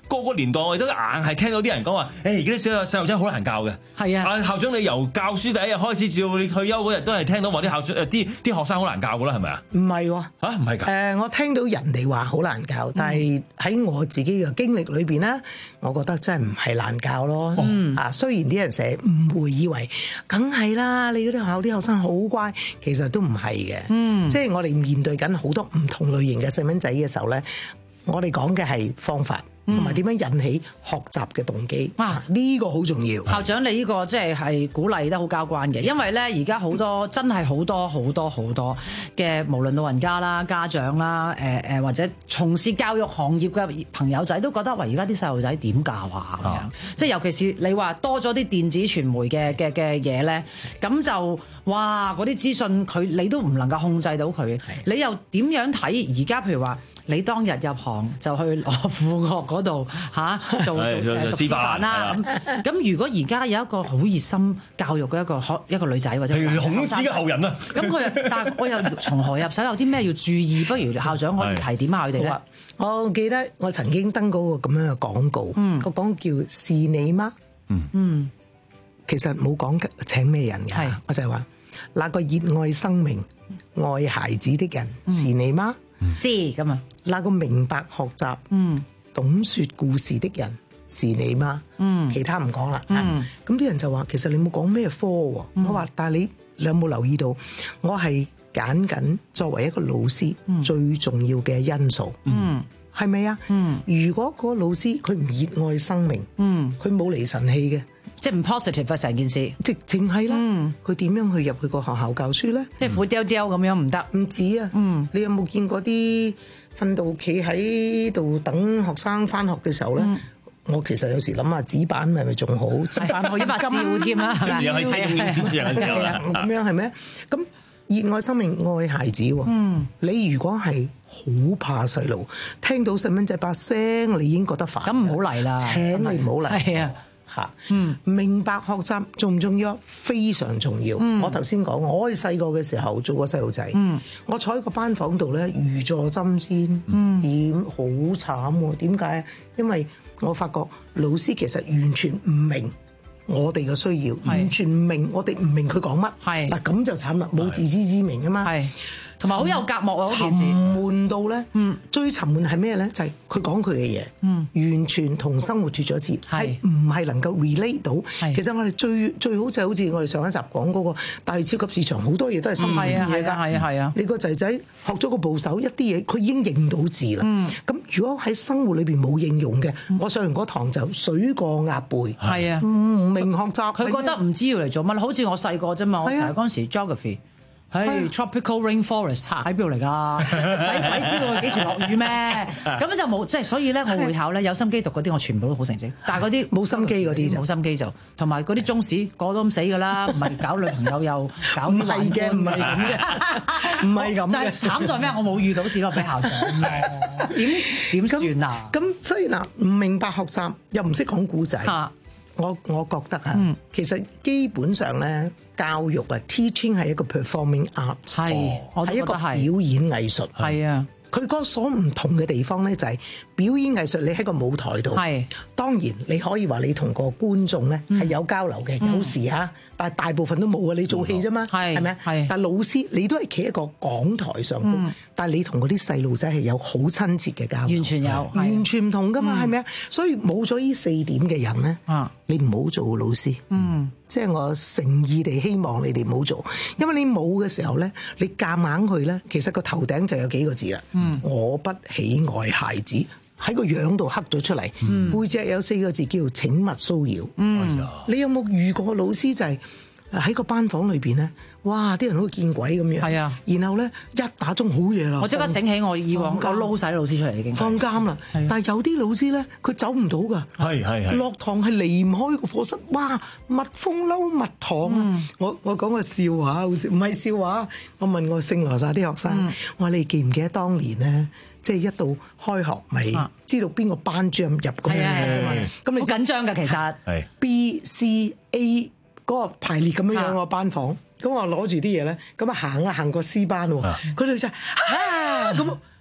Speaker 23: 個個年代我哋都硬係聽到啲人講話，誒而家啲小細路仔好難教嘅。
Speaker 20: 係啊，
Speaker 23: 啊校長你由教書第一日開始至到你退休嗰日，都係聽到話啲校長誒啲啲學生好難教㗎啦，係咪啊？
Speaker 2: 唔係喎，
Speaker 23: 嚇唔係㗎？
Speaker 2: 誒我聽到人哋話好難教，但係喺我自己嘅經歷裏邊咧，我覺得真係唔係難教咯。啊，雖然啲人成日誤會以為，梗係啦，你嗰啲學校啲學生好乖，其實都唔係嘅。嗯，即係我哋面對緊好多唔同類型嘅細蚊仔嘅時候咧，我哋講嘅係方法。同埋點樣引起學習嘅動機啊？呢個好重要。
Speaker 20: 校長，你呢個即係係鼓勵得好交關嘅，因為咧而家好多真係好多好多好多嘅，無論老人家啦、家長啦、誒誒或者從事教育行業嘅朋友仔都覺得，喂，而家啲細路仔點教啊？咁樣，即係尤其是你話多咗啲電子傳媒嘅嘅嘅嘢咧，咁就哇嗰啲資訊佢你都唔能夠控制到佢，你又點樣睇而家譬如話？你當日入行就去羅富國嗰度嚇做做誒師範啦咁。咁如果而家有一個好熱心教育嘅一個學一個女仔或者
Speaker 23: 譬如孔子嘅後人啊，
Speaker 20: 咁佢又但係我又從何入手？有啲咩要注意？不如校長可以提點下佢哋咧。
Speaker 2: 我記得我曾經登過個咁樣嘅廣告，個廣告叫是你嗎？
Speaker 23: 嗯
Speaker 2: 嗯，其實冇講請咩人嘅，我就係話那個熱愛生命、愛孩子的人是你嗎？
Speaker 20: 是咁啊！
Speaker 2: 那個明白學習、嗯、懂說故事的人是你嗎？嗯，其他唔講啦。嗯，咁啲人就話：其實你冇講咩科喎？嗯、我話：但係你你有冇留意到？我係揀緊作為一個老師、嗯、最重要嘅因素。嗯，係咪啊？嗯，如果個老師佢唔熱愛生命，嗯，佢冇離神氣嘅。
Speaker 20: 即係唔 positive 啊！成件事，
Speaker 2: 直情係啦。佢點樣去入去個學校教書咧？
Speaker 20: 即係苦丟丟咁樣唔得。
Speaker 2: 唔止啊！嗯，你有冇見過啲訓導企喺度等學生翻學嘅時候咧？我其實有時諗下紙板係咪仲好？紙板可以
Speaker 20: 笑添啦，係咪？
Speaker 23: 又係車公演先出嘅時候啦。
Speaker 2: 咁樣係咩？咁熱愛生命、愛孩子喎。嗯，你如果係好怕細路，聽到細蚊仔把聲，你已經覺得煩。
Speaker 20: 咁唔好嚟啦！
Speaker 2: 請你唔好嚟。係啊。嚇，嗯，明白學習重唔重要？非常重要。嗯、我頭先講，我喺細個嘅時候做過細路仔，嗯、我坐喺個班房度咧，如坐針氈，嗯，點好慘喎？點解？因為我發覺老師其實完全唔明我哋嘅需要，完全唔明我哋唔明佢講乜，係嗱咁就慘啦，冇自知之明啊嘛，係。
Speaker 20: 同埋好有隔膜啊！
Speaker 2: 沉悶到咧，嗯，最沉悶係咩咧？就係佢講佢嘅嘢，嗯，完全同生活脫咗節，係唔係能夠 relate 到？其實我哋最最好就係好似我哋上一集講嗰個大超級市場，好多嘢都係心裏嘅嘢㗎，係啊係啊！你個仔仔學咗個部首，一啲嘢佢已經認到字啦。嗯，咁如果喺生活裏邊冇應用嘅，我上完嗰堂就水過鴨背，係啊，唔明學習，
Speaker 20: 佢覺得唔知要嚟做乜。好似我細個啫嘛，我成日嗰陣時 geography。係 tropical rainforest 喺邊度嚟㗎？使鬼知道佢幾時落雨咩？咁就冇，即係所以咧，我會考咧有心機讀嗰啲，我全部都好成績。但係嗰啲
Speaker 2: 冇心機嗰啲就
Speaker 20: 冇心機就，同埋嗰啲中史個個都咁死㗎啦，唔係搞女朋友又搞啲爛嘅，唔係咁嘅，唔係咁。就係慘在咩？我冇遇到試過俾校長，點點算啊？
Speaker 2: 咁所以嗱，唔明白學習又唔識講故仔。我我覺得啊，嗯、其實基本上咧，教育啊 ，teaching 係一個 performing art，係，係一個表演藝術，係啊。佢嗰所唔同嘅地方咧，就係表演藝術。你喺個舞台度，係當然你可以話你同個觀眾咧係有交流嘅，嗯、有時嚇，但係大部分都冇啊。你做戲啫嘛，係咪啊？係。但係老師你都係企喺個講台上，嗯、但係你同嗰啲細路仔係有好親切嘅交流，完全有，完全唔同噶嘛，係咪啊？所以冇咗呢四點嘅人咧，啊、你唔好做老師。嗯。即係我誠意地希望你哋唔好做，因為你冇嘅時候咧，你夾硬去咧，其實個頭頂就有幾個字啦。嗯，我不喜愛孩子，喺個樣度刻咗出嚟，嗯、背脊有四個字叫請勿騷擾。嗯，你有冇遇過老師就係喺個班房裏邊咧？哇！啲人好似見鬼咁樣。係啊，然後咧一打鐘好嘢啦。
Speaker 20: 我即刻醒起我以往我撈晒老師出嚟已經。
Speaker 2: 放監啦，但係有啲老師咧，佢走唔到㗎。係係係。落堂係離唔開個課室。哇！蜜蜂嬲蜜糖啊！嗯、我我講個笑話，好笑，唔係笑話。我問我聖羅撒啲學生，嗯、我話你記唔記得當年咧，即係一到開學咪知道邊個班主任入咁樣嘅嘛？咁你好
Speaker 20: 緊張㗎，其實。
Speaker 2: 係。B、C、A 嗰個排列咁樣樣個班房。咁我攞住啲嘢咧，咁啊行啊行過 C 班喎，佢哋就啊咁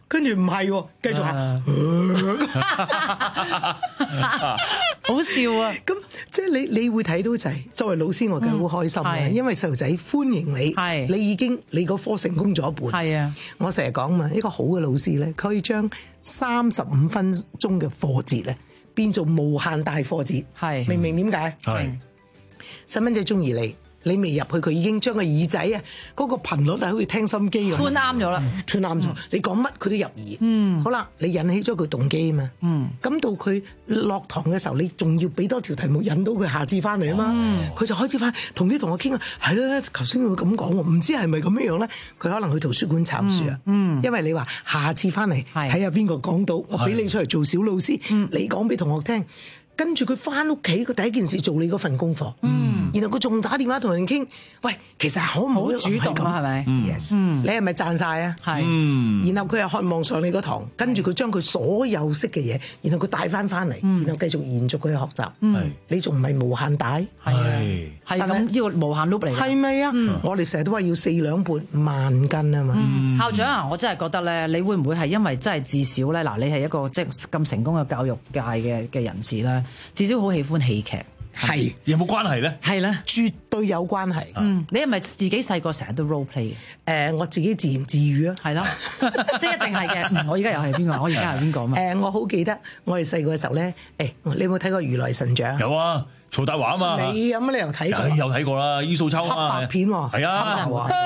Speaker 2: 跟住唔係喎，繼續行，
Speaker 20: 好笑啊！
Speaker 2: 咁即係你你會睇到就係作為老師，我梗係好開心嘅，因為細路仔歡迎你，你已經你嗰科成功咗一半。係啊，我成日講嘛，一個好嘅老師咧，佢可以將三十五分鐘嘅課節咧變做無限大課節。係明唔明點解？係細蚊仔中意你。你未入去，佢已經將個耳仔啊，嗰個頻率係好似聽心機咁，
Speaker 20: 吞啱咗啦，
Speaker 2: 吞啱咗。你講乜佢都入耳。嗯，好啦，你引起咗佢動機啊嘛。嗯，咁到佢落堂嘅時候，你仲要俾多條題目引到佢下次翻嚟啊嘛。佢就開始翻同啲同學傾啊，係啦，頭先佢咁講喎，唔知係咪咁樣樣咧？佢可能去圖書館抄書啊。嗯，因為你話下次翻嚟睇下邊個講到，我俾你出嚟做小老師，你講俾同學聽。跟住佢翻屋企，佢第一件事做你嗰份功課，嗯，然後佢仲打電話同人傾，喂，其實可唔可以
Speaker 20: 好主動啊？係咪
Speaker 2: ？Yes，你係咪讚晒啊？係，然後佢又渴望上你個堂，跟住佢將佢所有識嘅嘢，然後佢帶翻翻嚟，然後繼續延續佢嘅學習。嗯，你仲唔係無限大？係啊，
Speaker 20: 係咁呢個無限 loop 嚟。
Speaker 2: 係咪啊？我哋成日都話要四兩半萬斤啊嘛。
Speaker 20: 校長啊，我真係覺得咧，你會唔會係因為真係至少咧？嗱，你係一個即係咁成功嘅教育界嘅嘅人士咧？至少好喜歡戲劇，
Speaker 2: 係
Speaker 23: 有冇關係咧？
Speaker 20: 係咧，
Speaker 2: 絕對有關係。
Speaker 20: 嗯，你係咪自己細個成日都 role play 嘅？
Speaker 2: 誒，我自己自言自語啊，係
Speaker 20: 咯，即係一定係嘅。我而家又係邊個？我而家係邊個啊？嘛？
Speaker 2: 誒，我好記得我哋細個嘅時候咧，誒，你有冇睇過《如來神掌》？
Speaker 23: 有啊，曹達華啊嘛。
Speaker 2: 你有乜理由睇過？
Speaker 23: 有睇過啦，于素秋啊嘛。
Speaker 2: 黑白片喎。
Speaker 23: 係啊。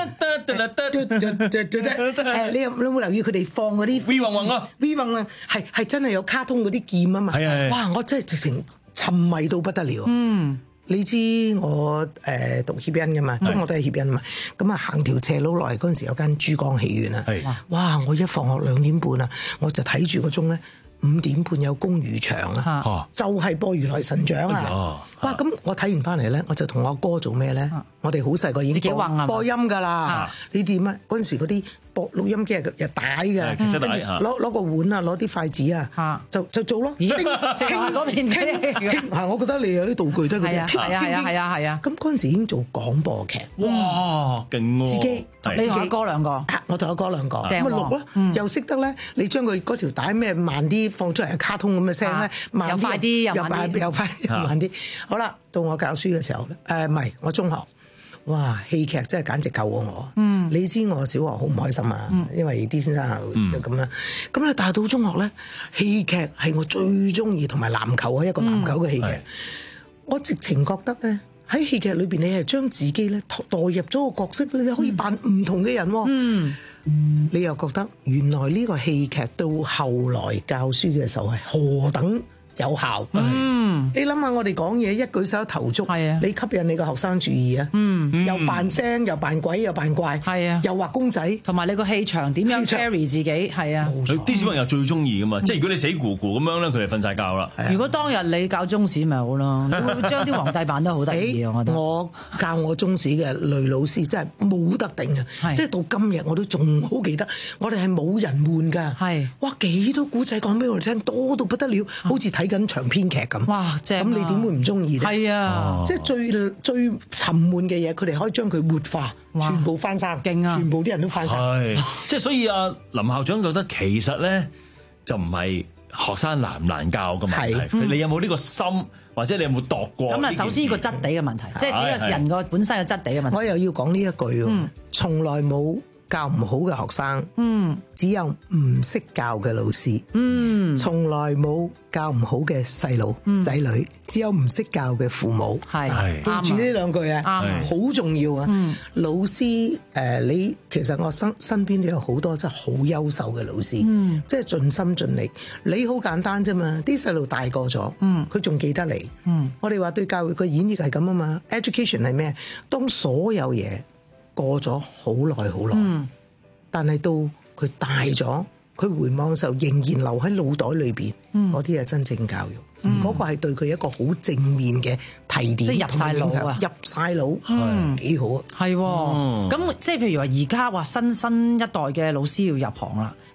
Speaker 2: 誒，你有你有冇留意佢哋放嗰啲
Speaker 23: V 運運啊
Speaker 2: ？V 運運係係真係有卡通嗰啲劍啊嘛。係係。哇！我真係直情沉迷到不得了。嗯。你知我誒讀協恩㗎嘛？中學都係協恩啊嘛。咁啊行條斜路落嚟嗰陣時，有間珠江戲院啊。係。哇！我一放學兩點半啊，我就睇住個鐘咧。五點半有公餘場啊，就係播《如來神掌》啊！哇！咁我睇完翻嚟咧，我就同我哥做咩咧？我哋好細個已經播播音㗎啦。你點啊？嗰陣時嗰啲播錄音機係有帶嘅，跟住攞攞個碗啊，攞啲筷子啊，就就做咯。傾傾嗰邊傾傾，係我覺得你有啲道具都係嗰啲。係啊係啊係啊係啊！咁嗰陣時已經做廣播劇，
Speaker 23: 哇！勁喎！
Speaker 2: 自己
Speaker 20: 你同阿哥兩個，
Speaker 2: 我同阿哥兩個，咁咪錄咯，又識得咧，你將佢嗰條帶咩慢啲放出嚟，卡通咁嘅聲咧，慢
Speaker 20: 啲，又快啲，
Speaker 2: 又慢啲，又快又慢啲。好啦，到我教書嘅時候咧，誒唔係我中學。哇！戲劇真係簡直救過我。嗯，你知我小學好唔開心啊，嗯、因為啲先生就咁樣。咁咧，但係到中學咧，戲劇係我最中意，同埋籃球啊，一個籃球嘅戲劇。嗯、我直情覺得咧，喺戲劇裏邊，你係將自己咧代入咗個角色，你可以扮唔同嘅人。嗯，你又覺得原來呢個戲劇到後來教書嘅時候係何等有效。嗯，你諗下我哋講嘢一舉手一投足，係啊，你吸引你個學生注意啊。嗯，又扮聲又扮鬼又扮怪，係啊，又畫公仔，
Speaker 20: 同埋你個氣場點樣 carry 自己，係啊。
Speaker 23: 啲小朋友最中意噶嘛，即係如果你死咕咕咁樣咧，佢哋瞓晒覺啦。
Speaker 20: 如果當日你教中史咪好咯，你會將啲皇帝扮得好得意啊！我覺得
Speaker 2: 我教我中史嘅女老師真係冇得頂啊！即係到今日我都仲好記得，我哋係冇人換㗎。係哇，幾多古仔講俾我哋聽，多到不得了，好似睇緊長篇劇咁。哇，正啊！咁你點會唔中意啫？係啊，即係最最沉悶嘅嘢，佢哋可以將佢活化，全部翻生，勁啊！全部啲人都翻生。
Speaker 23: 係，即係所以啊，林校長覺得其實咧就唔係學生難唔難教嘅問題，你有冇呢個心，或者你有冇度過？
Speaker 20: 咁啊，首先個質地嘅問題，即係只有人個本身嘅質地嘅問題。
Speaker 2: 我又要講呢一句喎，從來冇教唔好嘅學生，嗯，只有唔識教嘅老師，嗯，從來冇教唔好嘅細路仔女，只有唔識教嘅父母，係記住呢兩句啊，啱，好重要啊。老師誒，你其實我身身邊都有好多真係好優秀嘅老師，嗯，即係盡心盡力。你好簡單啫嘛，啲細路大個咗，嗯，佢仲記得你，嗯，我哋話對教育嘅演繹係咁啊嘛。Education 係咩？當所有嘢過咗好耐好耐，嗯、但係到佢大咗，佢回望嘅時候仍然留喺腦袋裏邊，嗰啲係真正教育。嗰、嗯、個係對佢一個好正面嘅提點，
Speaker 20: 即係入晒腦啊！
Speaker 2: 入晒腦，嗯，幾好啊！
Speaker 20: 係喎，咁即係譬如話而家話新新一代嘅老師要入行啦，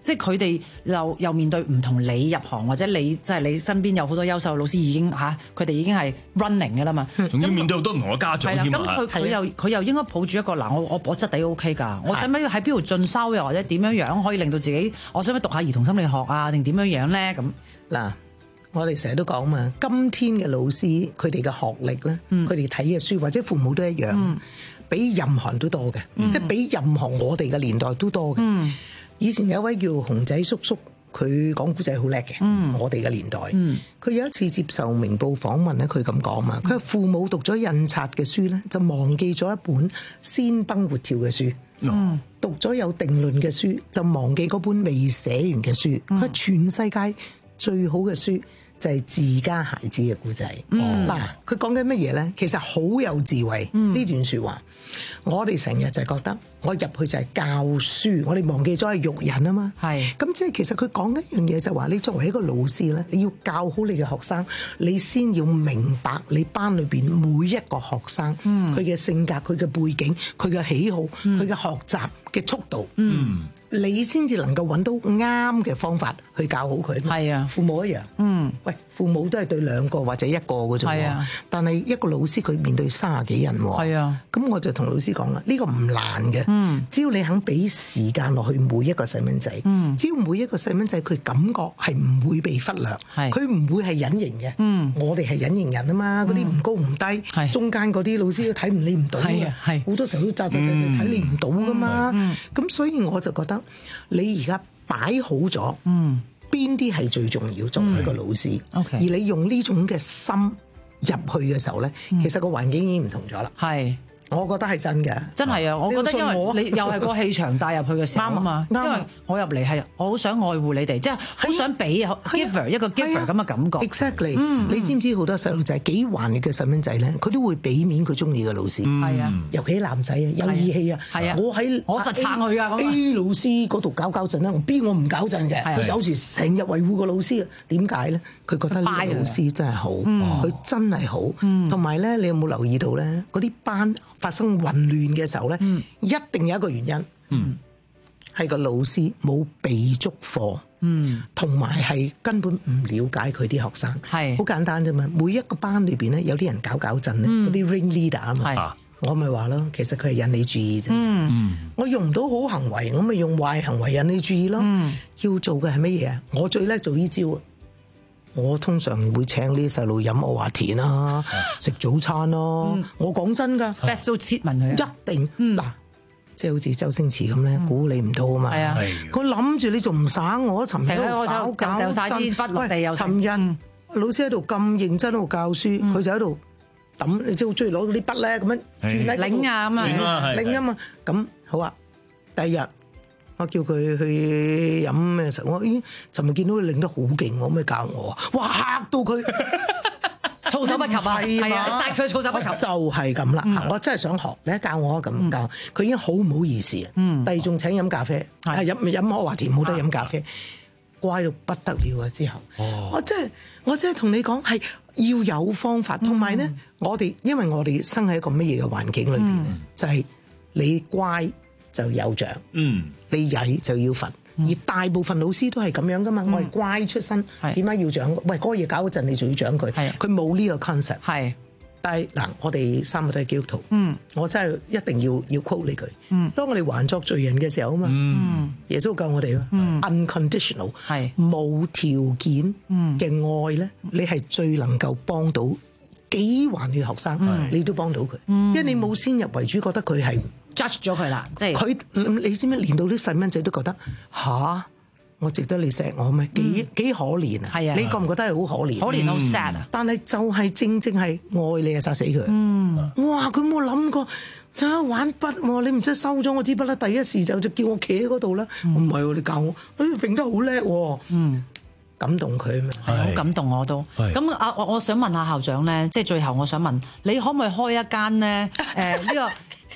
Speaker 20: 即係佢哋又又面對唔同你入行或者你即係、就是、你身邊有好多優秀老師已經嚇，佢哋已經係 running 嘅啦嘛，
Speaker 23: 仲要面對好多唔同嘅家長添。
Speaker 20: 咁佢佢又佢又應該抱住一個嗱，我我我質地 O K 㗎，我使唔使喺邊度進修又或者點樣樣可以令到自己，我使唔使讀下兒童心理學啊，定點樣樣咧咁
Speaker 2: 嗱？我哋成日都講嘛，今天嘅老師佢哋嘅學歷咧，佢哋睇嘅書或者父母都一樣，嗯、比任何人都多嘅，嗯、即係比任何我哋嘅年代都多嘅。嗯、以前有一位叫熊仔叔叔，佢講古仔好叻嘅，嗯、我哋嘅年代。佢、嗯、有一次接受明報訪問咧，佢咁講嘛，佢話父母讀咗印刷嘅書咧，就忘記咗一本鮮蹦活跳嘅書。嗯、讀咗有定論嘅書，就忘記嗰本未寫完嘅書。佢話、嗯、全世界最好嘅書就係自家孩子嘅故仔。嗱，佢講緊乜嘢咧？其實好有智慧呢、嗯、段説話。我哋成日就係覺得我入去就係教書，我哋忘記咗係育人啊嘛。係咁，即係其實佢講緊一樣嘢就係話，你作為一個老師咧，你要教好你嘅學生，你先要明白你班裏邊每一個學生佢嘅、嗯、性格、佢嘅背景、佢嘅喜好、佢嘅、嗯、學習嘅速度。嗯。你先至能夠揾到啱嘅方法去教好佢。係啊，父母一樣。嗯，喂，父母都係對兩個或者一個嘅啫。係啊，但係一個老師佢面對三十幾人。係啊，咁我就同老師講啦，呢、呢個唔難嘅。嗯，只要你肯俾時間落去每一個細蚊仔。嗯，只要每一個細蚊仔佢感覺係唔會被忽略，佢唔會係隱形嘅。嗯，我哋係隱形人啊嘛，嗰啲唔高唔低，嗯、中間嗰啲老師都睇唔理唔到嘅。係，好多時候都扎扎地地睇你唔到噶嘛。嗯，咁、嗯、所以我就覺得。你而家擺好咗，嗯，邊啲係最重要？作為一個老師，嗯 okay. 而你用呢種嘅心入去嘅時候咧，嗯、其實個環境已經唔同咗啦。係。我覺得係真嘅，真係啊！我覺得因為你又係個氣場帶入去嘅時候啊嘛，因為我入嚟係我好想愛護你哋，即係好想俾 giver 一個 giver 咁嘅感覺。Exactly，你知唔知好多細路仔幾頑劣嘅細蚊仔咧？佢都會俾面佢中意嘅老師，係啊，尤其男仔啊，有義氣啊，係啊，我喺我實撐佢啊！A 老師嗰度搞搞震啦，我 B 我唔搞震嘅，佢有時成日維護個老師啊，點解咧？佢覺得呢個老師真係好，佢真係好，同埋咧，你有冇留意到咧？嗰啲班發生混亂嘅時候咧，嗯、一定有一個原因，係、嗯、個老師冇備足課，同埋係根本唔了解佢啲學生，係好簡單啫嘛。每一個班裏邊咧，有啲人搞搞震咧，嗰啲、嗯、ring leader 啊嘛，我咪話咯，其實佢係引你注意啫。嗯、我用唔到好行為，我咪用壞行為引你注意咯。嗯、要做嘅係乜嘢啊？我最叻做呢招啊！我通常會請呢啲細路飲阿華田啦，食早餐咯。嗯、我講真㗎 ，special treatment 佢一定嗱，即係好似周星馳咁咧，估你唔到啊嘛。係啊，佢諗住你仲唔省我？尋日喺度搞搞掉曬啲筆落地又。尋日老師喺度咁認真喺度教書，佢、嗯、就喺度揼，你知好中意攞啲筆咧咁樣轉喺擰啊咁啊，擰啊嘛。咁好啊，第二日。我叫佢去飲咩時候，我咦，尋日見到佢擰得好勁，我咩教我啊？哇，嚇到佢措手不及啊！係啊，殺佢措手不及。就係咁啦，我真係想學，你教我咁教，佢已經好唔好意思啊。第二仲請飲咖啡，係飲飲可華田冇得飲咖啡，乖到不得了啊！之後，我真係我真係同你講係要有方法，同埋咧，我哋因為我哋生喺一個乜嘢嘅環境裏邊咧，就係你乖就有獎，嗯，你曳就要罰，嗯、而大部分老師都係咁樣噶嘛。嗯、我係乖出身，點解是要獎？喂，嗰、那個嘢搞嗰陣，你仲要獎佢？係佢冇呢個 concept。係，但係嗱，我哋三個都係基督徒，嗯，我真係一定要要 quote 呢句。嗯，當我哋還作罪人嘅時候啊嘛，嗯，耶穌救我哋咯，嗯 unconditional 係冇條件嘅愛咧，你係最能夠幫到幾環嘅學生，嗯、你都幫到佢，嗯、因為你冇先入為主，覺得佢係。judge 咗佢啦，即係佢，你知唔知連到啲細蚊仔都覺得吓，我值得你錫我咩？幾幾可憐啊！係啊，你覺唔覺得係好可憐？可憐好 sad 啊！但係就係正正係愛你啊，殺死佢。嗯，哇！佢冇諗過，就喺度玩筆喎，你唔知收咗我支筆啦，第一時就就叫我企喺嗰度啦。唔係喎，你教我，哎，揈得好叻喎。嗯，感動佢啊嘛，係好感動我都。咁啊，我我想問下校長咧，即係最後我想問你，可唔可以開一間咧？誒呢個。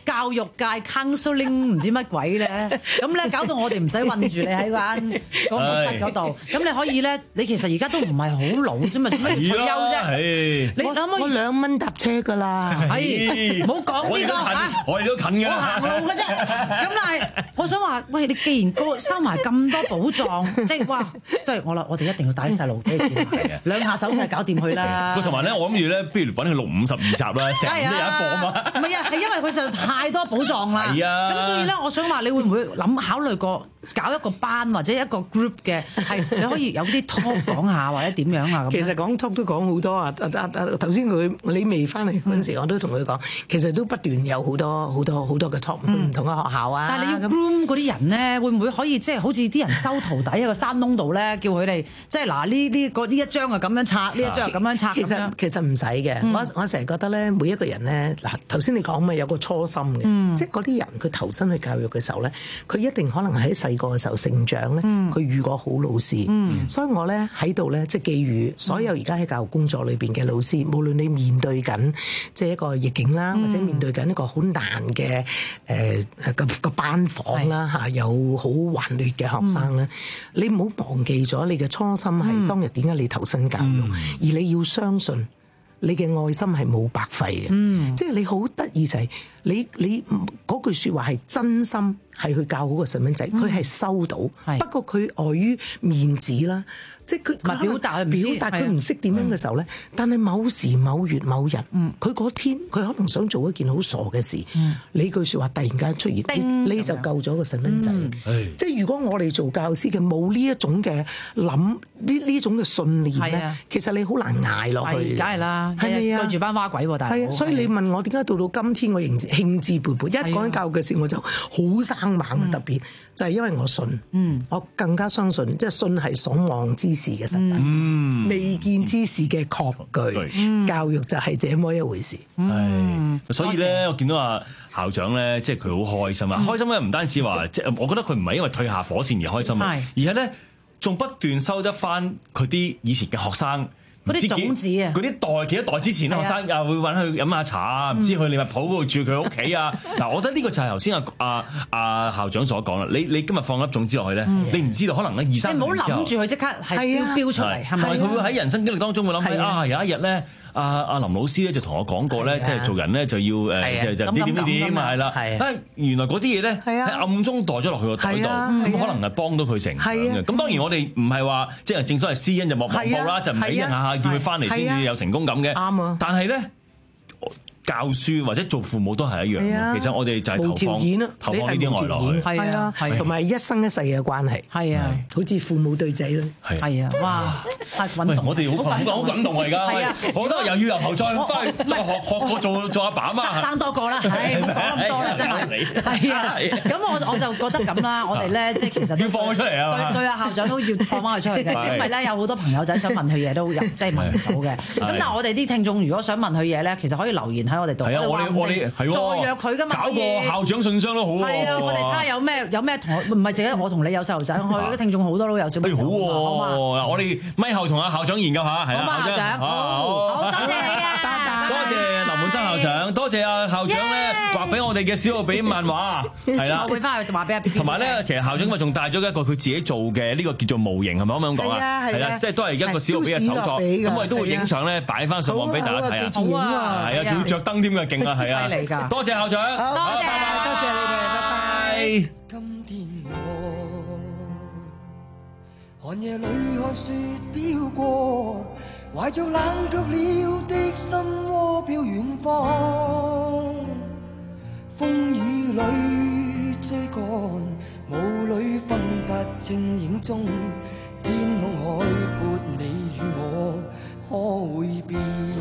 Speaker 20: 教育界 counselling 唔知乜鬼咧，咁咧搞到我哋唔使韞住你喺間廣播室嗰度，咁你可以咧，你其實而家都唔係好老啫嘛，做乜要退休啫？你諗
Speaker 2: 我兩蚊搭車㗎啦，
Speaker 20: 係唔好講呢個嚇，
Speaker 23: 我哋都近㗎，
Speaker 20: 我行路嘅啫。咁但係我想話，喂，你既然個收埋咁多寶藏，即係哇，即係我啦，我哋一定要帶啲細路俾佢見，兩下手勢搞掂佢啦。
Speaker 23: 同埋咧，我諗住咧，不如揾佢錄五十二集啦，成日都有一播啊嘛。
Speaker 20: 唔係啊，係因為佢實在太多寶藏啦。係啊，咁所以咧，我想話你會唔會諗考慮過搞一個班或者一個 group 嘅，係你可以有啲 talk 講下或者點樣啊？
Speaker 2: 其實講 talk 都講好多啊！啊啊頭先佢你未翻嚟嗰陣時，我都同佢講，其實都不斷有好多好多好多嘅 talk，唔同嘅學校啊。
Speaker 20: 但係你要 groom 嗰啲人咧，會唔會可以即係好似啲人收徒弟喺個山窿度咧，叫佢哋即係嗱呢啲嗰呢一張啊咁樣拆，呢一張啊咁樣拆。
Speaker 2: 其實其實唔使嘅，我我成日覺得咧，每一個人咧嗱，頭先你講咪有個初心嘅，即係嗰啲人佢投身去教育嘅時候咧，佢一定可能喺細個嘅時候成長咧，佢遇過好老師，所以我咧喺度咧即係寄語所有而家喺教育工作裏邊嘅老師，無論你面對緊即係一個逆境啦，或者面對緊一個好難嘅誒個個班房啦嚇，有好頑劣嘅學生咧，你唔好忘記咗你嘅初心係當日點解你投身教育，而你要相信你嘅愛心係冇白費嘅，嗯、即係你好得意就係你你嗰句説話係真心係去教好個細蚊仔，佢係、嗯、收到，是不過佢礙於面子啦。即係佢佢表達表達佢唔識點樣嘅時候咧，但係某時某月某日，佢嗰天佢可能想做一件好傻嘅事，你句説話突然間出現，你就救咗個細蚊仔。即係如果我哋做教師嘅冇呢一種嘅諗呢呢種嘅信念咧，其實你好難捱落去。
Speaker 20: 梗係啦，
Speaker 2: 係咪啊？
Speaker 20: 對住班蛙鬼喎，大佬。係啊，
Speaker 2: 所以你問我點解到到今天我仍興致勃勃，一講緊教育嘅事我就好生猛啊！特別就係因為我信，我更加相信，即係信係所望之事嘅實體，嗯、未見之事嘅確據。嗯、教育就係這麼一回事。
Speaker 23: 嗯、所以咧，我見到阿校長咧，即係佢好開心啊！嗯、開心咧唔單止話，即係我覺得佢唔係因為退下火線而開心啊，是而係咧仲不斷收得翻佢啲以前嘅學生。
Speaker 20: 嗰啲種子啊！
Speaker 23: 嗰啲代幾多代之前啲學生又會揾佢飲下茶啊，唔知去利物浦嗰度住佢屋企啊！嗱，我覺得呢個就係頭先阿阿阿校長所講啦。你你今日放粒種子落去咧，你唔知道可能咧二三年之後，
Speaker 20: 你唔好諗住佢即刻係飆飆出嚟，係咪？
Speaker 23: 佢會喺人生經歷當中會諗起啊，有一日咧，阿阿林老師咧就同我講過咧，即係做人咧就要誒就點點點點係啦。啊，原來嗰啲嘢咧喺暗中袋咗落去個袋度，咁可能係幫到佢成長嘅。咁當然我哋唔係話即係正所謂施恩就莫望報啦，就唔係一下下叫佢翻嚟先至有成功感嘅。啱啊！但係咧。教書或者做父母都係一樣，啊、其實我哋就係投放投放呢啲愛落去，
Speaker 2: 係啊，同埋、啊、一生一世嘅關係，係啊，好似父母對仔咯，
Speaker 20: 係啊，哇！
Speaker 23: 喂，我哋好感動，好感動啊！而家，好多又要由頭再翻去再學學過做做阿爸阿媽，
Speaker 20: 生多個啦，係唔好講咁多啦，真係，係啊，咁我我就覺得咁啦，我哋咧即係其實
Speaker 23: 要放佢出嚟啊，
Speaker 20: 對對啊，校長都要放翻佢出去嘅，因為咧有好多朋友仔想問佢嘢都即係問唔到嘅，咁但係我哋啲聽眾如果想問佢嘢咧，其實可以留言喺我哋度，
Speaker 23: 係啊，我哋我哋係喎，
Speaker 20: 再約佢噶嘛，
Speaker 23: 搞個校長信箱都好喎。
Speaker 20: 係啊，我哋睇下有咩有咩同學，唔係淨係我同你有細路仔，我哋啲聽眾好多都有小朋友。好
Speaker 23: 喎，嗱，我哋咪後同阿校長研究下，係啊，
Speaker 20: 校長，好，好多謝你啊，
Speaker 23: 多謝林滿生校長，多謝阿校長咧畫俾我哋嘅小奧比漫畫，係啦，
Speaker 20: 我會翻去畫俾阿 B B。
Speaker 23: 同埋咧，其實校長咪仲帶咗一個佢自己做嘅呢個叫做模型，係咪可唔可以咁講啊？係啦，即係都係一個小奧比嘅手作，咁我哋都會影相咧擺翻上網俾大家睇啊。
Speaker 20: 好啊，
Speaker 23: 係啊，仲要着燈添嘅，勁啊，係啊。犀利㗎！多謝校長，
Speaker 20: 多謝，多謝你哋，拜拜。
Speaker 15: 今天我寒夜裏看雪飄過，懷着冷卻了的心窩飄遠方。風雨裏追趕，霧裏分不清影蹤。天空海闊，你與我可會變？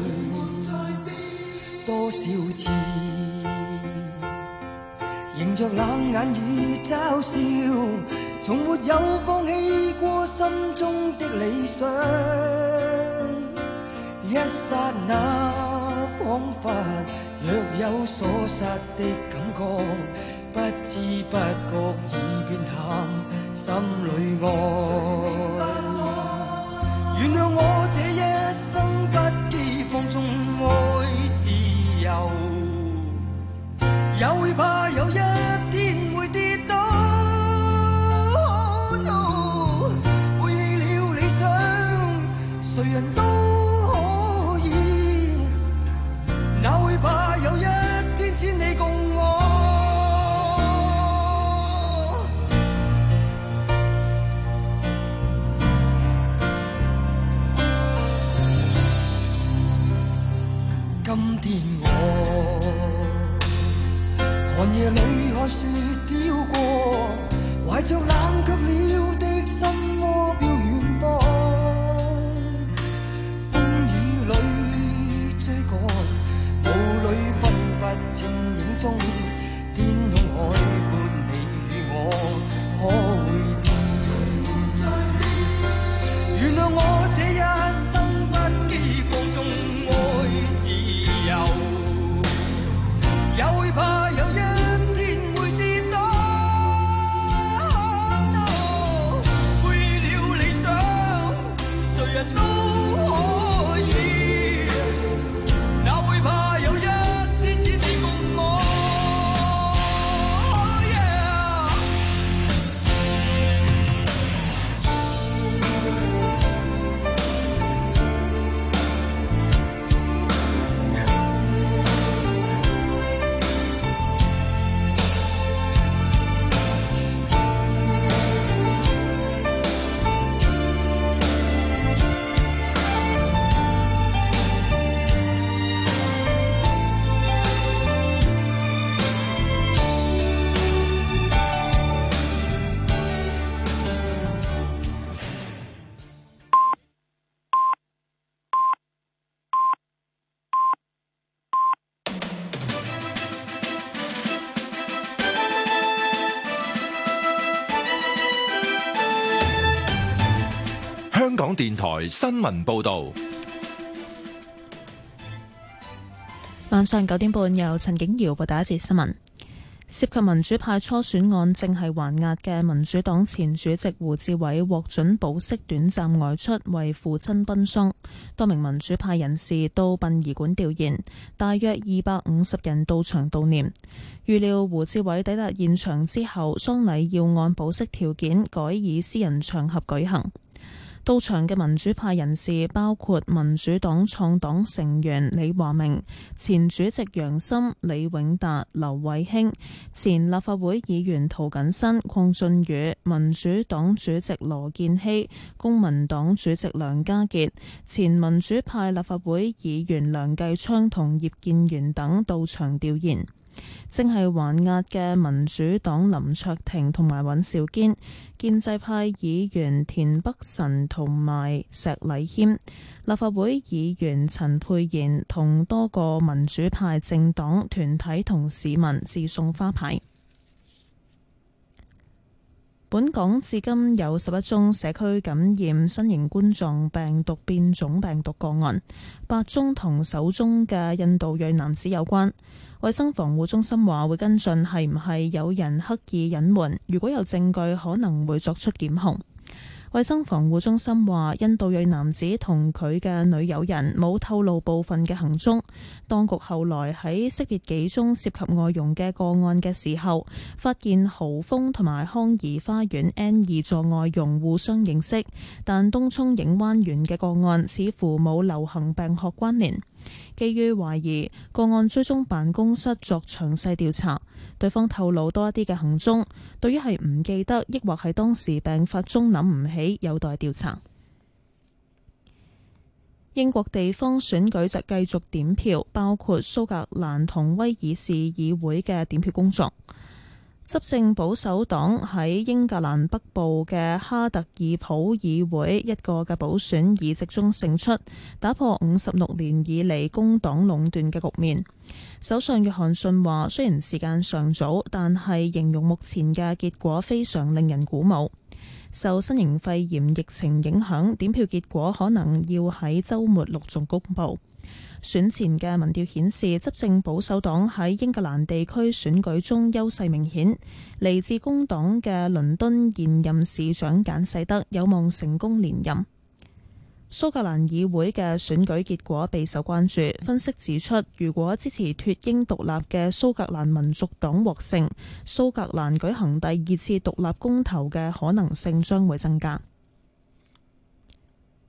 Speaker 15: 多少次迎着冷眼與嘲笑，從沒有放棄過心中的理想。一剎那彷彿若有所失的感覺，不知不覺已變淡心裏愛。原諒我這一生不羈放縱愛自由，也會誰人都可以，哪會怕有一天千里共我？今天我寒夜裏看雪飄過，懷着冷卻了的心窩飄遠方，風雨裏追趕，霧裏分不清影蹤，天空海闊，你與我可會變？原諒我這一生不羈放縱愛自由，也會怕有一天會跌倒。背了理想，誰人都可以，哪會怕有一天千里共我。
Speaker 4: 香港電台新聞報導，
Speaker 1: 晚上九點半由陳景瑤報第一節新聞。涉及民主派初選案正係還押嘅民主黨前主席胡志偉獲准保釋短暫外出，為父親奔喪。多名民主派人士到殯儀館吊唁，大約二百五十人到場悼念。預料胡志偉抵達現場之後，喪禮要按保釋條件改以私人場合舉行。到場嘅民主派人士包括民主黨創黨成員李華明、前主席楊森、李永達、劉慧卿、前立法會議員涂謹申、鄺俊宇、民主黨主席羅健熙、公民黨主席梁家傑、前民主派立法會議員梁繼昌同葉建源等到場吊唁。正係還押嘅民主黨林卓廷同埋尹兆堅、建制派議員田北辰同埋石禮謙、立法會議員陳沛然同多個民主派政黨團體同市民致送花牌。本港至今有十一宗社區感染新型冠狀病毒變種病毒個案，八宗同首宗嘅印度裔男子有關。衛生防護中心話會跟進係唔係有人刻意隱瞞，如果有證據可能會作出檢控。衛生防護中心話，印度裔男子同佢嘅女友人冇透露部分嘅行蹤。當局後來喺識別幾宗涉及外傭嘅個案嘅時候，發現豪峰同埋康怡花園 N 二座外傭互相認識，但東涌影灣園嘅個案似乎冇流行病學關聯。基於懷疑，個案追蹤辦公室作詳細調查，對方透露多一啲嘅行蹤，對於係唔記得，抑或係當時病發中諗唔起，有待調查。英國地方選舉就繼續點票，包括蘇格蘭同威爾士議會嘅點票工作。執政保守黨喺英格蘭北部嘅哈特爾普議會一個嘅補選議席中勝出，打破五十六年以嚟工黨壟斷嘅局面。首相約翰遜話，雖然時間尚早，但係形容目前嘅結果非常令人鼓舞。受新型肺炎疫情影響，點票結果可能要喺週末陸續公佈。選前嘅民調顯示，執政保守黨喺英格蘭地區選舉中優勢明顯，嚟自工黨嘅倫敦現任市長簡世德有望成功連任。蘇格蘭議會嘅選舉結果備受關注，分析指出，如果支持脫英獨立嘅蘇格蘭民族黨獲勝，蘇格蘭舉行第二次獨立公投嘅可能性將會增加。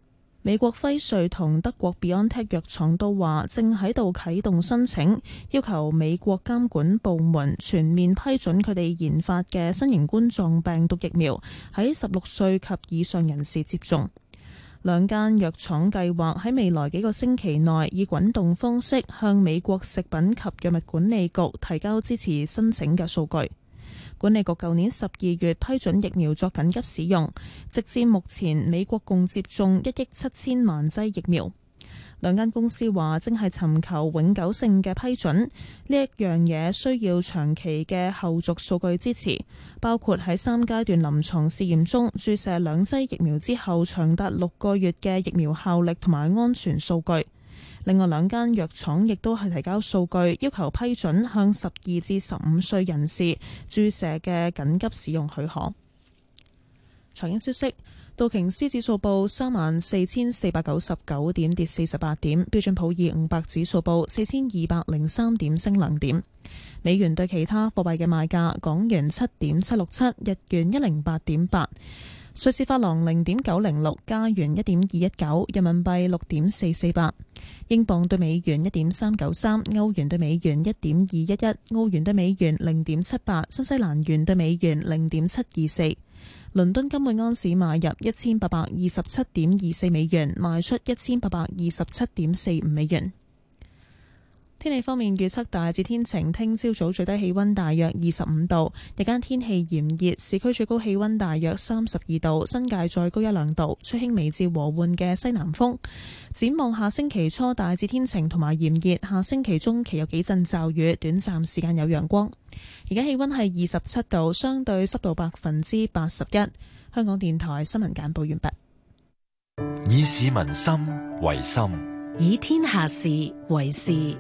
Speaker 1: 美國輝瑞同德國 BioNTech 藥廠都話正喺度啟動申請，要求美國監管部門全面批准佢哋研發嘅新型冠狀病毒疫苗喺十六歲及以上人士接種。兩間藥廠計劃喺未來幾個星期內以滾動方式向美國食品及藥物管理局提交支持申請嘅數據。管理局舊年十二月批准疫苗作緊急使用，直至目前美國共接種一億七千萬劑疫苗。兩間公司話正係尋求永久性嘅批准，呢一樣嘢需要長期嘅後續數據支持，包括喺三階段臨床試驗中注射兩劑疫苗之後長達六個月嘅疫苗效力同埋安全數據。另外兩間藥廠亦都係提交數據，要求批准向十二至十五歲人士注射嘅緊急使用許可。財經消息，道瓊斯指數報三萬四千四百九十九點，跌四十八點；標準普爾五百指數報四千二百零三點，升兩點。美元對其他貨幣嘅賣價：港元七點七六七，日元一零八點八。瑞士法郎零點九零六，加元一點二一九，人民幣六點四四八，英鎊對美元一點三九三，歐元對美元一點二一一，澳元對美元零點七八，新西蘭元對美元零點七二四。倫敦金每安士買入一千八百二十七點二四美元，賣出一千八百二十七點四五美元。天氣方面預測大致天晴，聽朝早最低氣溫大約二十五度，日間天氣炎熱，市區最高氣溫大約三十二度，新界再高一兩度，吹輕微至和緩嘅西南風。展望下星期初大致天晴同埋炎熱，下星期中期有幾陣驟雨，短暫時間有陽光。而家氣溫係二十七度，相對濕度百分之八十一。香港電台新聞簡報完畢。
Speaker 4: 以市民心為心，
Speaker 3: 以天下事為事。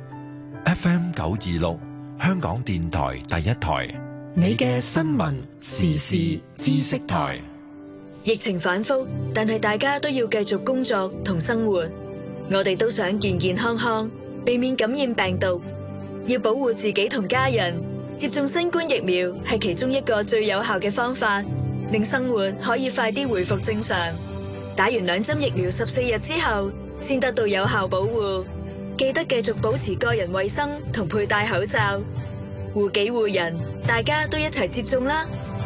Speaker 4: F M 九二六，香港電台第一台，
Speaker 3: 你嘅新聞時事知識台。
Speaker 7: 疫情反覆，但係大家都要繼續工作同生活。我哋都想健健康康，避免感染病毒。要保護自己同家人，接種新冠疫苗係其中一個最有效嘅方法，令生活可以快啲回復正常。打完兩針疫苗十四日之後，先得到有效保護。記得繼續保持個人衛生同佩戴口罩，護己護人，大家都一齊接種啦！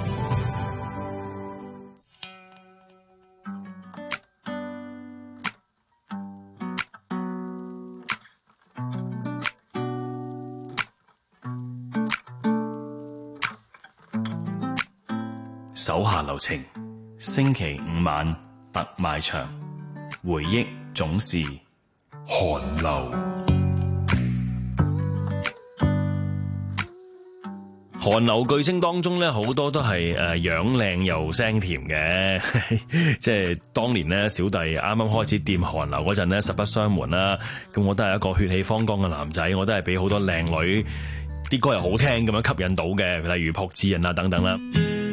Speaker 13: 手下留情，星期五晚特賣場，回憶總是寒流。韓流巨星當中咧，好多都係誒樣靚又聲甜嘅，即係當年咧小弟啱啱開始掂韓流嗰陣咧，實不相瞞啦，咁我都係一個血氣方剛嘅男仔，我都係俾好多靚女啲歌又好聽咁樣吸引到嘅，例如朴智仁啊等等啦。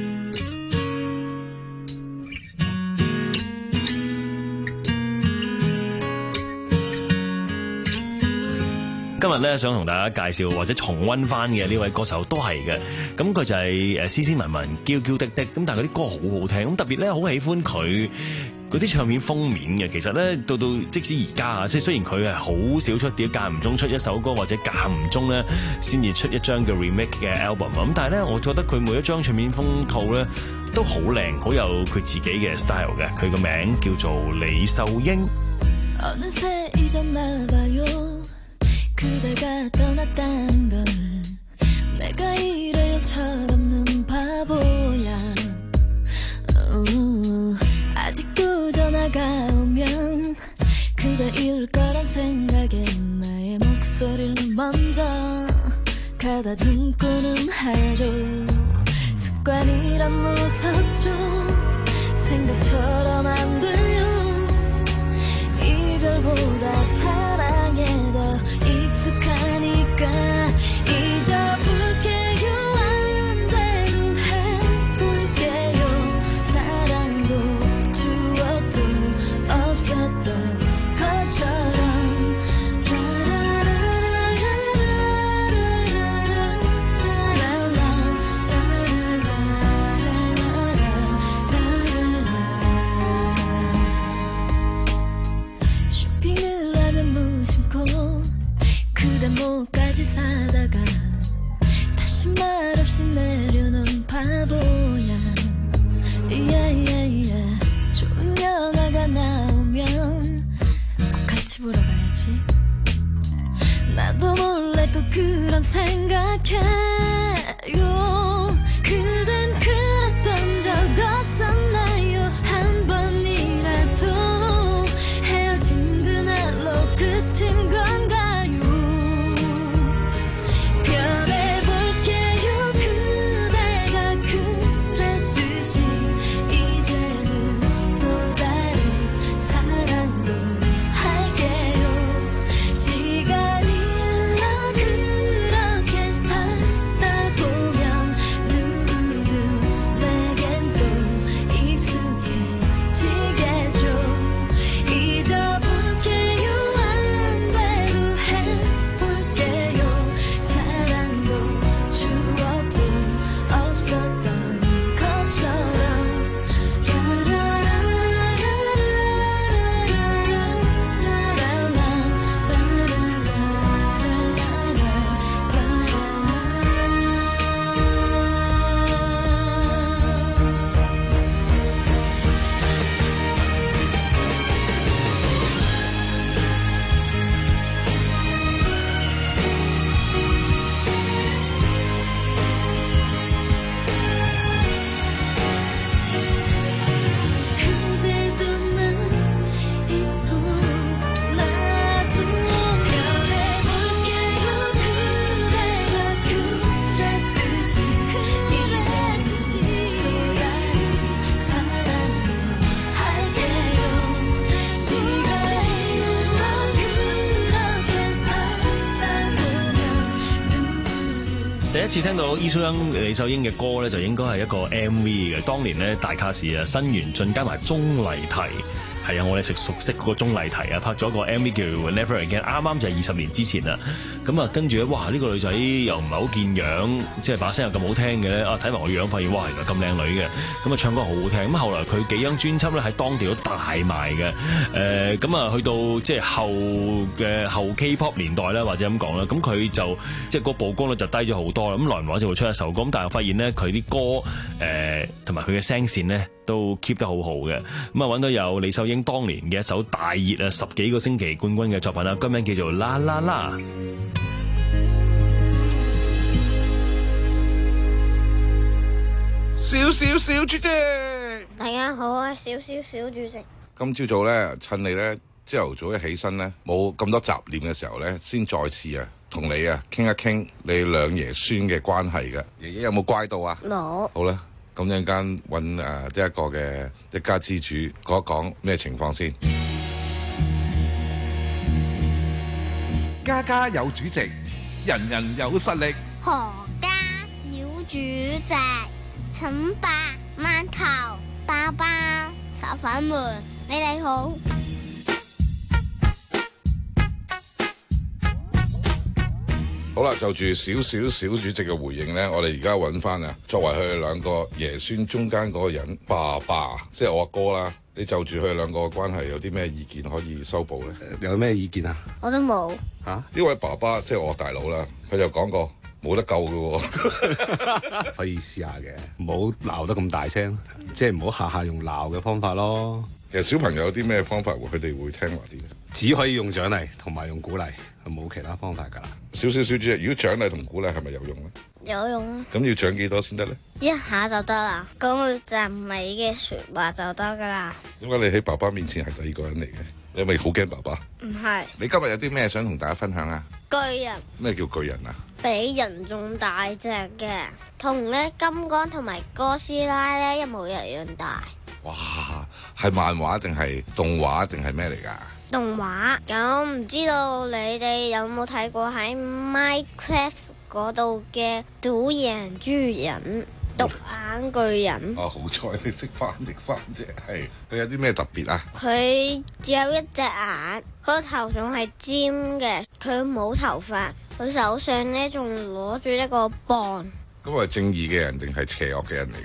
Speaker 13: 今日咧想同大家介紹或者重溫翻嘅呢位歌手都係嘅，咁佢就係誒斯斯文文、嬌嬌滴滴，咁但係佢啲歌好好聽，咁特別咧好喜歡佢嗰啲唱片封面嘅。其實咧到到即使而家啊，即係雖然佢係好少出碟，間唔中出一首歌或者間唔中咧先至出一張嘅 remake 嘅 album， 咁但係咧我覺得佢每一張唱片封套咧都好靚，好有佢自己嘅 style 嘅。佢個名叫做李秀英。
Speaker 14: 그대가 떠났단 걸 내가 이래요 철없는 바보야 오, 아직도 전화가 오면 그대일 거란 생각에 나의 목소리를 먼저 가다듬고는 하죠 습관이란 무섭죠 생각처럼 안 들려 이별보다 사랑에 더 익숙하니까 잊어볼게요 안 돼도 해볼게요 사랑도 추억도 없었던 것처럼 쇼핑을 하면 무심코 그대 목까지 사다가 다시 말없이 내려놓은 바보야. 야야야. 좋은 영화가 나오면 꼭 같이 보러 가야지. 나도 몰래 또 그런 생각해요. 그댄 그랬던 적 없었나요? 한 번이라도 헤어진 그날로 끝인 건가요? 변해볼게요. 그대가 그랬듯이 이제는 또 다른 사랑도 할게요. 시간이 흘러 그렇게 살다 보면 누구든 내겐 또 익숙해지겠죠. 잊어볼게요. 안 돼도 해볼게요. 사랑도 추억도 없었던 것처럼. 그대도 난 잊고 나도 변해볼게요. 그대가 그랬듯이 이제는 또 다른 사랑도 할게요. 시간이 흘러 그렇게 살다 보면
Speaker 23: 第一次聽到伊蘇欣李秀英嘅歌咧，就應該係一個 M V 嘅。當年咧大卡士啊，新元俊加埋鐘麗緹，係啊，我哋食熟悉嗰個鐘麗緹啊，拍咗個 M V 叫 Never Again， 啱啱就係二十年之前啦。咁啊，跟住咧，哇！呢、個女仔又唔係好見樣，即係把聲又咁好聽嘅咧。啊，睇埋個樣，發現哇，原來咁靚女嘅。咁啊，唱歌好好聽。咁後來佢幾張專輯咧喺當地都大賣嘅。誒，咁啊，去到即係後嘅後 K-pop 年代啦，或者咁講啦。咁佢就即係個曝光率就低咗好多啦。咁耐唔耐就會出一首歌。咁但係發現咧，佢啲歌誒同埋佢嘅聲線咧都 keep 得好好嘅。咁啊，揾到有李秀英當年嘅一首大熱啊，十幾個星期冠軍嘅作品啦，歌名叫做《啦啦啦》。
Speaker 8: 小小小主席，
Speaker 12: 大家好啊，小小小主席。
Speaker 8: 今朝早咧，趁你咧朝頭早一起身咧，冇咁多雜念嘅時候咧，先再次啊同你啊傾一傾你兩爺孫嘅關係嘅。爺爺有冇乖到啊？
Speaker 12: 冇。
Speaker 8: 好啦，咁陣間揾誒呢一個嘅一家之主講一講咩情況先。
Speaker 9: 家家有主席，人人有實力。
Speaker 12: 何家小主席，請白饅頭、包包、炒粉們，你哋好。
Speaker 8: 好啦，就住少少小主席嘅回應咧，我哋而家揾翻啊，作為佢哋兩個爺孫中間嗰個人，爸爸，即係我阿哥啦。你就住佢哋兩個嘅關係有啲咩意見可以修補咧？
Speaker 11: 有咩意見啊？
Speaker 12: 我都冇。
Speaker 11: 嚇、啊？
Speaker 8: 呢位爸爸即係我大佬啦，佢就講過冇得救嘅喎。
Speaker 11: 可以試下嘅，唔好鬧得咁大聲，即係唔好下下用鬧嘅方法咯。
Speaker 8: 其實小朋友有啲咩方法佢哋會聽話啲咧？
Speaker 11: 只可以用獎勵同埋用鼓勵，冇其他方法㗎啦。
Speaker 8: 少少小主席，如果獎勵同鼓勵係咪有用咧？
Speaker 12: 有用啊！
Speaker 8: 咁要獎幾多先得咧？
Speaker 12: 一下就得啦，講句讚美嘅説話就得噶啦。
Speaker 8: 點解你喺爸爸面前係第二個人嚟嘅？你係咪好驚爸爸？
Speaker 12: 唔係。
Speaker 8: 你今日有啲咩想同大家分享啊？
Speaker 12: 巨人。
Speaker 8: 咩叫巨人啊？
Speaker 12: 比人仲大隻嘅，同咧金剛同埋哥斯拉咧一模一樣大。
Speaker 8: 哇！係漫畫定係動畫定係咩嚟㗎？
Speaker 12: 動畫。咁唔知道你哋有冇睇過喺 Minecraft 嗰度嘅獨眼巨人、獨眼巨人？
Speaker 8: 哦，好彩你識翻譯翻啫，係佢有啲咩特別啊？
Speaker 12: 佢只有一隻眼，個頭仲係尖嘅，佢冇頭髮，佢手上咧仲攞住一個棒。
Speaker 8: 咁係正義嘅人定係邪惡嘅人嚟㗎？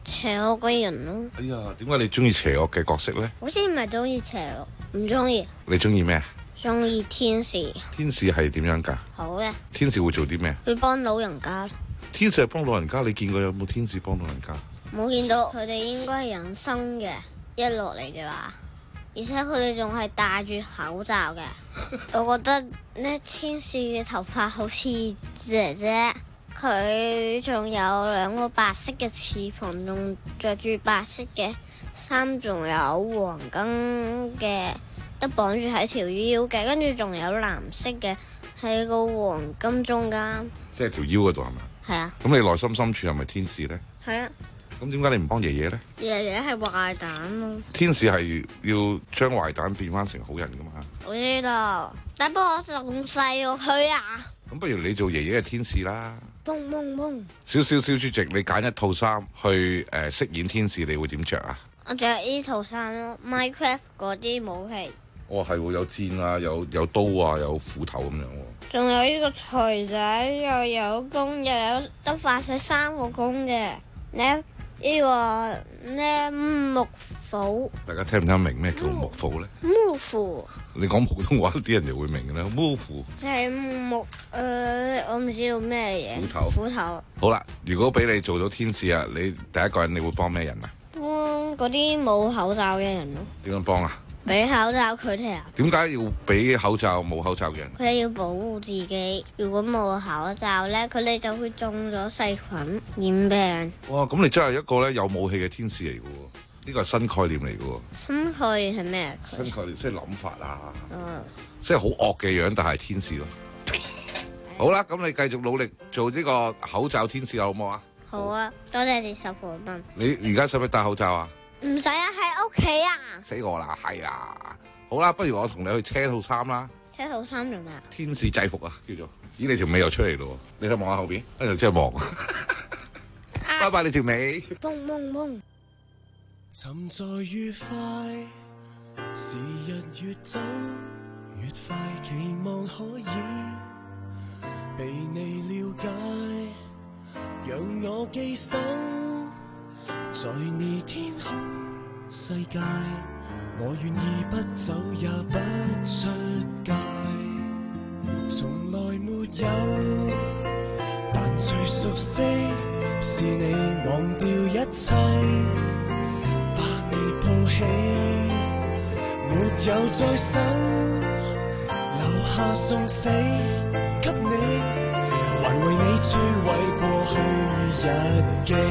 Speaker 10: 邪惡嘅人咯。
Speaker 8: 哎呀，點解你中意邪惡嘅角色咧？
Speaker 10: 好似唔係中意邪惡，唔中意。
Speaker 8: 你中意咩？
Speaker 10: 中意天使。
Speaker 8: 天使係點樣㗎？
Speaker 10: 好嘅。天
Speaker 8: 使會做啲咩？
Speaker 10: 會幫老人家。
Speaker 8: 天使係幫老人家，你見過有冇天使幫老人家？
Speaker 10: 冇見到，佢哋應該係人生嘅，一落嚟嘅話，而且佢哋仲係戴住口罩嘅。我覺得呢天使嘅頭髮好似姐姐，佢仲有兩個白色嘅翅膀，仲着住白色嘅衫，仲有黃金嘅。一綁住喺條腰嘅，跟住仲有藍色嘅喺個黃金中間，
Speaker 8: 即係條腰嗰度係咪？
Speaker 10: 係啊。
Speaker 8: 咁你內心深處係咪天使咧？係
Speaker 10: 啊。
Speaker 8: 咁點解你唔幫爺爺咧？
Speaker 10: 爺爺係壞蛋咯。
Speaker 8: 天使係要將壞蛋變翻成好人噶嘛？
Speaker 10: 我知道，但不過我仲細過佢啊。
Speaker 8: 咁不如你做爺爺嘅天使啦。
Speaker 10: 蹦蹦蹦。
Speaker 8: 小小小主席，你揀一套衫去誒飾演天使，你會點着啊？
Speaker 10: 我着呢套衫咯 ，Minecraft 嗰啲武器。
Speaker 8: 哦，係喎，有箭啊，有有刀啊，有斧頭咁樣喎。仲有
Speaker 10: 呢個錘仔，又有弓，又有得發射三個弓嘅。呢呢個呢木斧。
Speaker 8: 大家聽唔聽明咩叫木斧咧？
Speaker 10: 木斧。
Speaker 8: 你講普通話啲人就會明嘅啦。木斧。
Speaker 10: 即係木誒、呃，我唔知道咩嘢。
Speaker 8: 斧頭。
Speaker 10: 斧頭。
Speaker 8: 好啦，如果俾你做到天使啊，你第一個人你會幫咩人啊？
Speaker 10: 幫嗰啲冇口罩嘅人咯。
Speaker 8: 點樣幫啊？
Speaker 10: 俾口罩佢哋啊？
Speaker 8: 點解要俾口罩冇口罩嘅人？
Speaker 10: 佢哋要保護自己，如果冇口罩咧，佢哋就會中咗細菌染病。
Speaker 8: 哇！咁你真係一個咧有武器嘅天使嚟嘅喎，呢個係新概念嚟嘅喎。
Speaker 10: 新概念係咩？
Speaker 8: 新概念即係諗法啊，
Speaker 10: 嗯，
Speaker 8: 即係好惡嘅樣，但係天使咯。好啦，咁你繼續努力做呢個口罩天使好唔好啊？
Speaker 10: 好啊，多謝你十個蚊。
Speaker 8: 你而家使唔使戴口罩啊？
Speaker 10: 唔使啊，喺屋企啊！
Speaker 8: 死我啦，係啊！好啦，不如我同你去車套衫啦。
Speaker 10: 車套衫做咩？
Speaker 8: 天使制服啊，叫做。咦，你條尾又出嚟咯？你睇望下後邊，跟住真係望。拜拜，你條尾。
Speaker 10: 蹦蹦蹦。
Speaker 15: 沉在愉快，時日越走越快，期望可以被你了解，讓我寄生在你天空世界，我願意不走也不出街，從來沒有，但最熟悉是你忘掉一切，把你抱起，沒有再生，留下送死給你，還為你摧毀過去日記。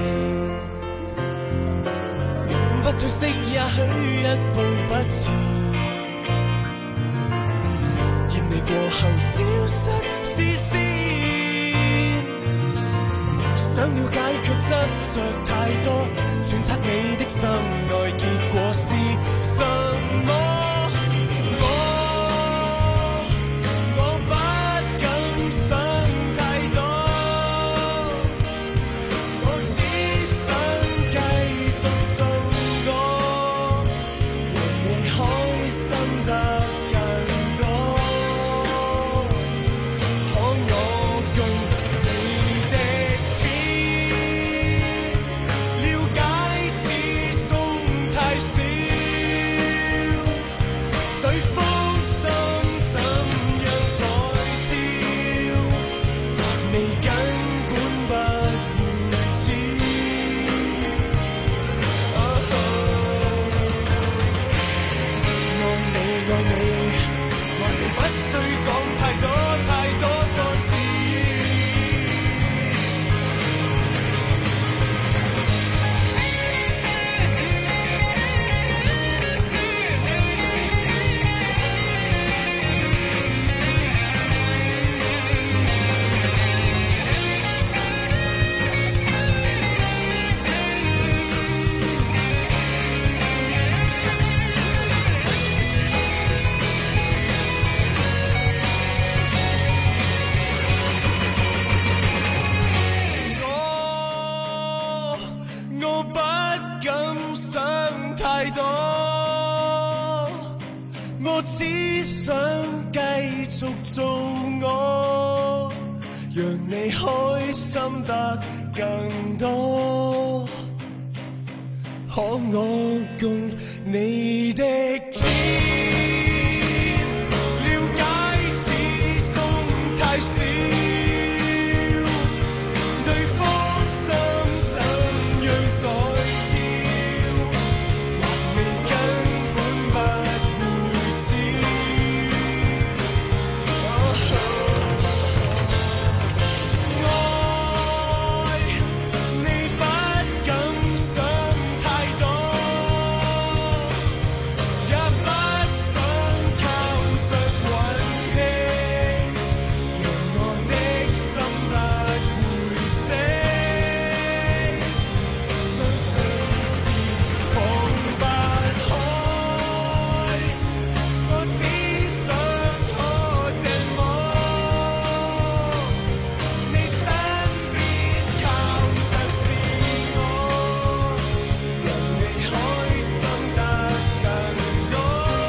Speaker 15: 不褪色也許一步不遲，嫌你過後消失視線，想了解卻執着太多，揣測你的心愛結果是什麼？做我，讓你開心得更多。 可我共你的天，了解始終太少，對方心怎樣再跳，還未根本不會知。愛你不敢想太多，也不想靠着運氣，讓我的心不會死。相信是放不開，我只想可這麼，你身邊靠着是我，讓你開心得更多。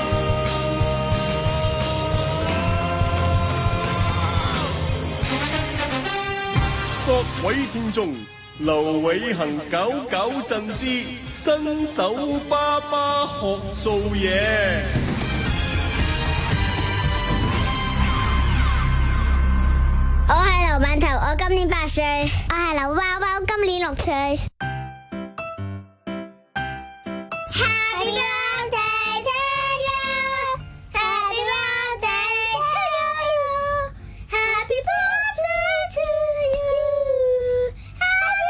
Speaker 16: 各位聽眾，劉偉恒九九震之新手爸爸學做嘢。
Speaker 10: 我係劉饅頭，我今年八歲。我係劉包包，今年六歲。Happy birthday to you, Happy birthday to you, Happy birthday to you, Happy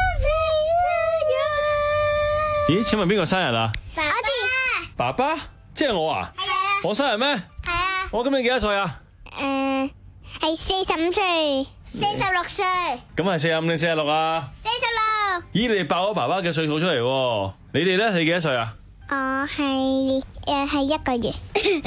Speaker 10: birthday to you。
Speaker 23: 咦？請問邊個生日啊？
Speaker 10: 我知。
Speaker 23: 爸爸？即係我啊？係啊。我生日咩？
Speaker 10: 係啊。
Speaker 23: 我今年幾多歲啊？
Speaker 10: 誒，係四十五歲，四十六歲，
Speaker 23: 咁係四十五定四十六啊？
Speaker 10: 四十六。
Speaker 23: 咦，你哋爆咗爸爸嘅歲數出嚟喎？你哋咧？你幾多歲啊？
Speaker 10: 我係誒係一個月。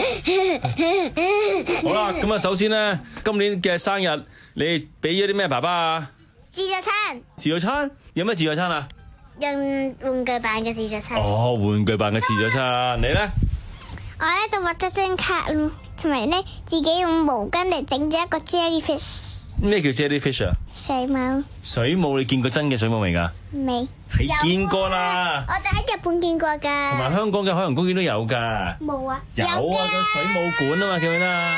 Speaker 23: 好啦，咁啊，首先咧，今年嘅生日你俾咗啲咩爸爸啊？
Speaker 10: 自助餐，
Speaker 23: 自助餐有咩自助餐啊？
Speaker 10: 用玩具版嘅自助餐。
Speaker 23: 哦，玩具版嘅自助餐，你咧？
Speaker 10: 我咧就畫咗張卡咯，同埋咧自己用毛巾嚟整咗一個 jellyfish。
Speaker 23: 咩叫 jellyfish 啊？
Speaker 10: 水母。
Speaker 23: 水母你見過真嘅水母未㗎？
Speaker 10: 未。
Speaker 23: 係見過啦。
Speaker 10: 我就喺日本見過㗎。
Speaker 23: 同埋香港嘅海洋公園都有㗎。
Speaker 10: 冇啊。
Speaker 23: 有啊，個水母館啊嘛，記唔記得啊？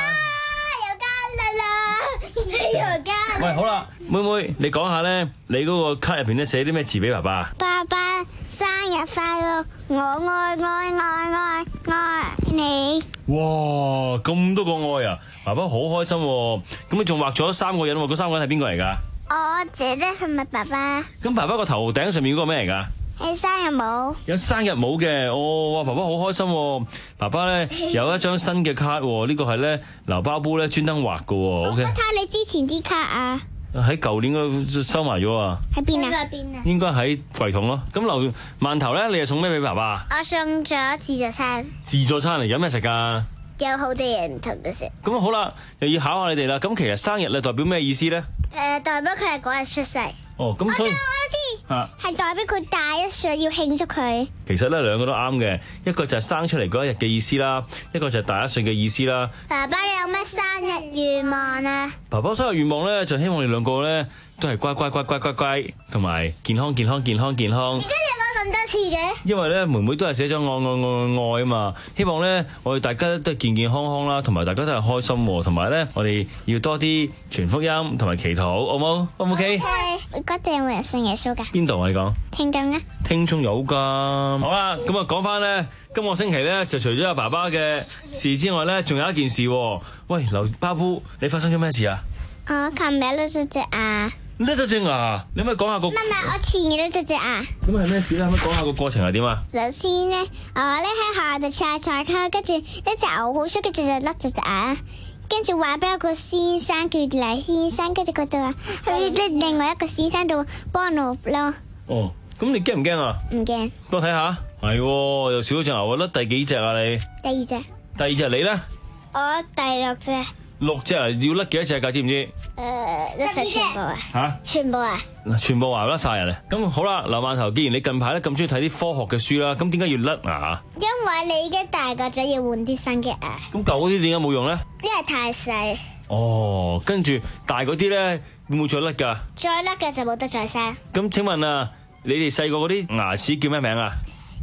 Speaker 10: 有間啦啦，有間。
Speaker 23: 喂，好啦，妹妹，你講下咧，你嗰個卡入邊咧寫啲咩字俾爸爸？
Speaker 10: 爸爸生日快樂，我愛愛愛愛愛你。
Speaker 23: 哇，咁多個愛啊！爸爸好開心喎。咁你仲畫咗三個人喎，嗰三個人係邊個嚟㗎？
Speaker 10: 我姐姐同埋爸爸。
Speaker 23: 咁爸爸個頭頂上面嗰個咩嚟㗎？
Speaker 10: 係生日帽。
Speaker 23: 有生日帽嘅，哦，哇！爸爸好開心喎。爸爸咧有一張新嘅卡喎，呢個係咧劉包煲咧專登畫㗎喎。OK。
Speaker 10: 睇你之前啲卡啊。
Speaker 23: 喺舊年嗰收埋咗啊！
Speaker 10: 喺邊啊？喺邊啊？
Speaker 23: 應該喺櫃桶咯。咁劉饅頭咧，你又送咩俾爸爸？
Speaker 10: 我送咗自助餐。
Speaker 23: 自助餐嚟，有咩食㗎？
Speaker 10: 有好多嘢唔同嘅食。
Speaker 23: 咁好啦，又要考下你哋啦。咁其實生日咧代表咩意思咧？
Speaker 10: 誒，代表佢係嗰日出世。
Speaker 23: 哦，咁所以
Speaker 10: 我知，
Speaker 23: 啊，
Speaker 10: 係代表佢大一歲要慶祝佢。
Speaker 23: 其實咧兩個都啱嘅，一個就係生出嚟嗰一日嘅意思啦，一個就係大一歲嘅意思啦。
Speaker 10: 爸爸有咩生日願望啊？
Speaker 23: 爸爸生日願望咧就希望你兩個咧都係乖乖乖乖乖乖，同埋健康健康健康健康。
Speaker 10: 咁多次嘅，
Speaker 23: 因為咧妹妹都係寫咗愛愛愛愛啊嘛，希望咧我哋大家都係健健康康啦，同埋大家都係開心，同埋咧我哋要多啲傳福音同埋祈禱，好冇？好唔 OK？
Speaker 10: 你嗰度有冇人信耶穌噶？
Speaker 23: 邊度啊？你講
Speaker 10: 聽眾啊？
Speaker 23: 聽眾有噶。好啦，咁啊講翻咧，今個星期咧就除咗有爸爸嘅事之外咧，仲有一件事。喂，劉巴布，你發生咗咩事啊？
Speaker 10: 我琴日甩咗隻牙。
Speaker 23: 甩咗隻牙，你可唔可以講下個？
Speaker 10: 唔係，我前日甩咗隻牙。
Speaker 23: 咁係咩事咧？可唔可以講下個過程係點啊？
Speaker 10: 首先咧，我咧喺學校度擦擦佢，跟住一隻牛好衰，跟住就甩咗隻牙。跟住話俾我個先生叫黎先生，跟住佢就話去另外一個先生度幫我咯。
Speaker 23: 哦，咁你驚唔驚啊？
Speaker 10: 唔驚。
Speaker 23: 幫我睇下，係又少咗隻牛，甩第幾隻啊你？
Speaker 10: 第二隻。
Speaker 23: 第二隻你咧？
Speaker 10: 我第六隻。
Speaker 23: 六隻啊？要甩幾多隻㗎？知唔知？
Speaker 10: 誒，甩晒全部啊！
Speaker 23: 嚇？
Speaker 10: 全部啊！
Speaker 23: 全部牙甩晒人啊！咁好啦，劉饅頭，既然你近排咧咁中意睇啲科學嘅書啦，咁點解要甩牙？
Speaker 10: 因為你已經大個咗，要換啲新嘅牙。
Speaker 23: 咁舊嗰啲點解冇用咧？
Speaker 10: 因為太細。
Speaker 23: 哦，跟住大嗰啲咧會唔會再甩㗎？
Speaker 10: 再甩嘅就冇得再生。
Speaker 23: 咁請問啊，你哋細個嗰啲牙齒叫咩名啊？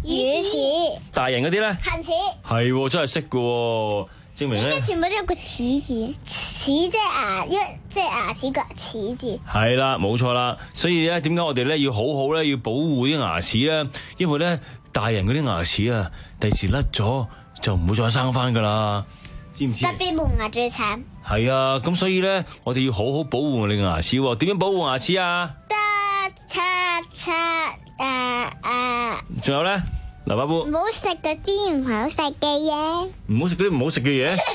Speaker 10: 乳齒。
Speaker 23: 大人嗰啲咧？
Speaker 10: 恆齒。
Speaker 23: 係喎，真係識嘅喎，證明咧。
Speaker 10: 全部都有個齒字，齒即係牙，因為即係牙齒個齒字。
Speaker 23: 係啦，冇錯啦。所以咧，點解我哋咧要好好咧要保護啲牙齒咧？因為咧，大人嗰啲牙齒啊，第時甩咗就唔會再生翻噶啦，知唔知？
Speaker 10: 特別門牙最慘。
Speaker 23: 係啊，咁所以咧，我哋要好好保護我哋嘅牙齒喎。點樣保護牙齒啊？
Speaker 10: 得刷刷誒誒。
Speaker 23: 仲有咧，劉伯伯。
Speaker 10: 唔好食嗰啲唔好食嘅嘢。
Speaker 23: 唔好食嗰啲唔好食嘅嘢。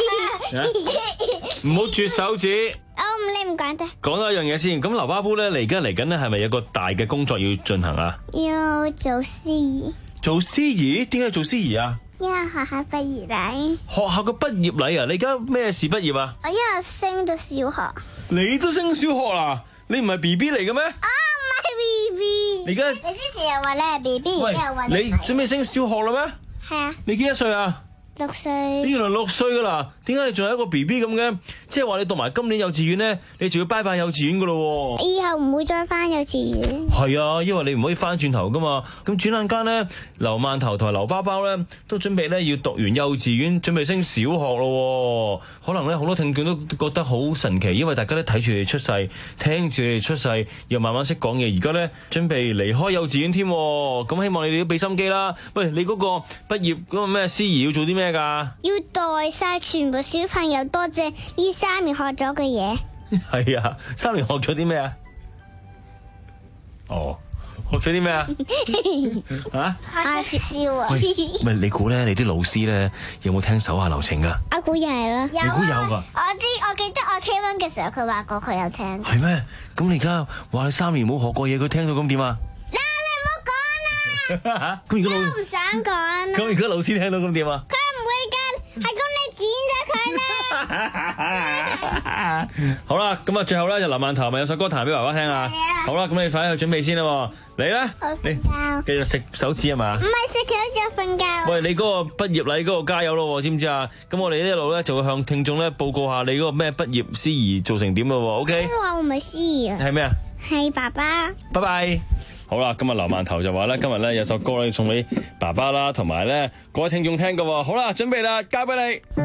Speaker 23: 唔好啜手指。
Speaker 10: 我唔你唔講得。
Speaker 23: 講多一樣嘢先，咁劉巴布咧嚟緊嚟緊咧，係咪有個大嘅工作要進行啊？
Speaker 10: 要做司儀。做
Speaker 23: 司儀？點解要做司儀啊？
Speaker 10: 因為學校畢業禮。
Speaker 23: 學校嘅畢業禮啊？你而家咩事畢業啊？
Speaker 10: 我因為升到小學。
Speaker 23: 你都升小學啦？你唔係 B B 嚟嘅咩？
Speaker 10: 啊，唔係 B B。
Speaker 23: 你而家
Speaker 10: 你之前又話你係 B B，而家又話你
Speaker 23: 你準備升小學啦咩？
Speaker 10: 係啊。你
Speaker 23: 幾多歲啊？
Speaker 10: 六歲。
Speaker 23: 你原來六歲噶啦？點解你仲係一個 B B 咁嘅？即係話你讀埋今年幼稚園咧，你仲要拜拜幼稚園噶咯？
Speaker 10: 以後唔會再翻幼稚園。
Speaker 23: 係啊，因為你唔可以翻轉頭噶嘛。咁轉眼間咧，劉饅頭同埋劉包包咧都準備咧要讀完幼稚園，準備升小學咯。可能咧好多聽眾都覺得好神奇，因為大家都睇住你出世，聽住你出世，又慢慢識講嘢。而家咧準備離開幼稚園添，咁希望你哋都俾心機啦。喂，你嗰個畢業嗰個咩司儀要做啲咩噶？
Speaker 10: 要代晒全部小朋友多謝呢三年學咗嘅嘢。
Speaker 23: 係啊，三年學咗啲咩啊？哦，學咗啲咩啊？
Speaker 10: 吓？學笑啊！
Speaker 23: 喂，你估咧？你啲老師咧有冇聽手下留情噶？
Speaker 10: 我估又係啦。
Speaker 23: 你估有噶？
Speaker 10: 我知，我記得我 K 一嘅時候，佢話過佢有聽。
Speaker 23: 係咩？咁你而家話你三年冇學過嘢，佢聽到咁點啊？
Speaker 10: 嗱，你唔好講啦。
Speaker 23: 咁如果
Speaker 10: 我唔想講啦。
Speaker 23: 咁如果老師聽到咁點啊？
Speaker 10: 佢唔會噶，係咁你剪咗佢啦。
Speaker 23: 好啦，咁啊，最後咧就劉饅頭咪有首歌彈俾爸爸聽啊。好啦，咁你快啲去準備先啦。你咧，你繼續食手指係嘛？
Speaker 10: 唔係食佢就瞓覺。
Speaker 23: 喂，你嗰個畢業禮嗰個加油咯，知唔知啊？咁我哋一路咧就會向聽眾咧報告下你嗰個咩畢業司儀做成點咯。OK？
Speaker 10: 我話我唔係司儀啊。
Speaker 23: 係咩啊？
Speaker 10: 係爸爸。
Speaker 23: 拜拜。好啦，今日劉饅頭就話咧，今日咧有首歌咧送俾爸爸啦，同埋咧各位聽眾聽噶。好啦，準備啦，交俾你。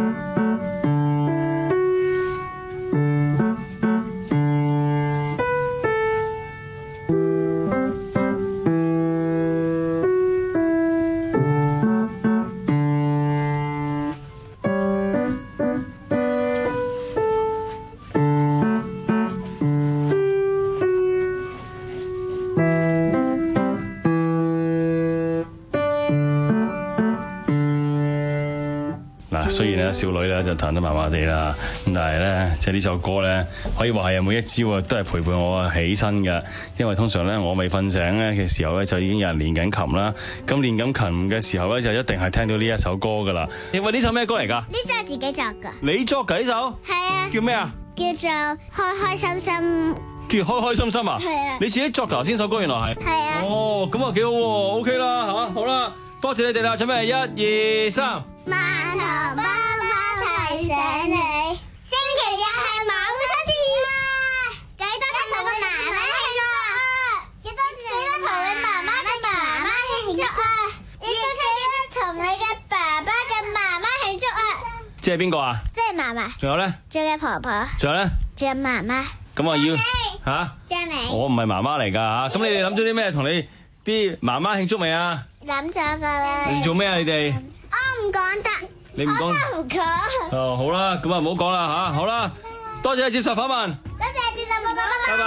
Speaker 23: 雖然咧少女咧就彈得麻麻地啦，咁但係咧即係呢首歌咧可以話係每一朝啊都係陪伴我起身嘅，因為通常咧我未瞓醒咧嘅時候咧就已經有人練緊琴啦，咁練緊琴嘅時候咧就一定係聽到呢一首歌噶啦。你話呢首咩歌嚟噶？
Speaker 10: 呢首係自己作噶。
Speaker 23: 你作噶呢首？
Speaker 10: 係啊。
Speaker 23: 叫咩啊？
Speaker 10: 叫做開開心心。
Speaker 23: 叫開開心心啊？係啊。你自己作噶頭先首歌原來係？係啊。哦，咁啊幾好喎 ，OK 啦吓，好啦，多謝你哋啦，準備一二三。
Speaker 10: 饅頭爸爸提醒你，星期日係母親節啊！記得同你媽媽慶祝啊！記得記得同你媽媽嘅媽媽慶祝啊！記得記得同你嘅爸爸嘅媽媽慶祝啊！
Speaker 23: 即係邊個啊？
Speaker 10: 即係嫲嫲。
Speaker 23: 仲有咧？
Speaker 10: 仲有婆婆。
Speaker 23: 仲有咧？
Speaker 10: 仲有媽媽。
Speaker 23: 咁啊要吓？
Speaker 10: 張你。
Speaker 23: 我唔係媽媽嚟噶吓，咁你哋諗咗啲咩同你啲媽媽慶祝未啊？
Speaker 10: 諗咗噶啦。
Speaker 23: 你做咩啊？你哋？
Speaker 10: 我唔講得，
Speaker 23: 你唔講，
Speaker 10: 我都唔講。
Speaker 23: 哦，好啦，咁啊唔好講啦吓，好啦，多謝接受訪問，
Speaker 10: 多謝接受訪問，拜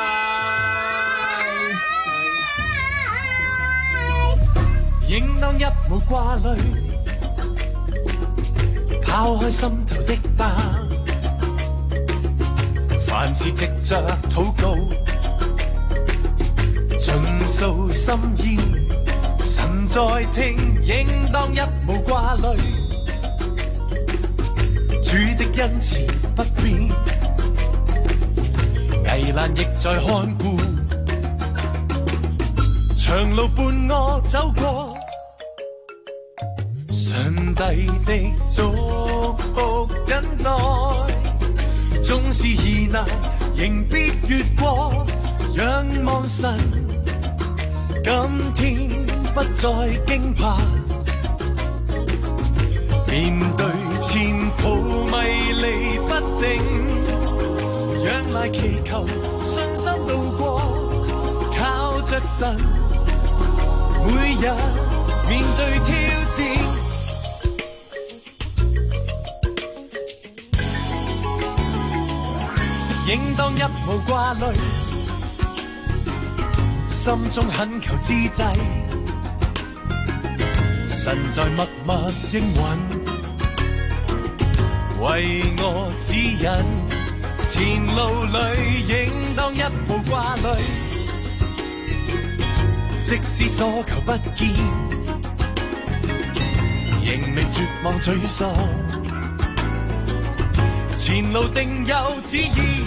Speaker 15: 拜。應當一無掛慮，拋開心頭的疤，凡事藉着禱告，盡訴心意。神在聽，應當一無掛慮，主的恩慈不變，危難亦在看顧，長路伴我走過，上帝的祝福忍耐，縱是疑難仍必越過，仰望神，今天不再驚怕，面對前途迷離不定，仰賴祈求信心度過，靠着神，每日面對挑戰，應當一無掛慮，心中懇求之際，神在默默應允，為我指引，前路裏應當一無掛慮，即使所求不見，仍未絕望沮喪，前路定有旨意。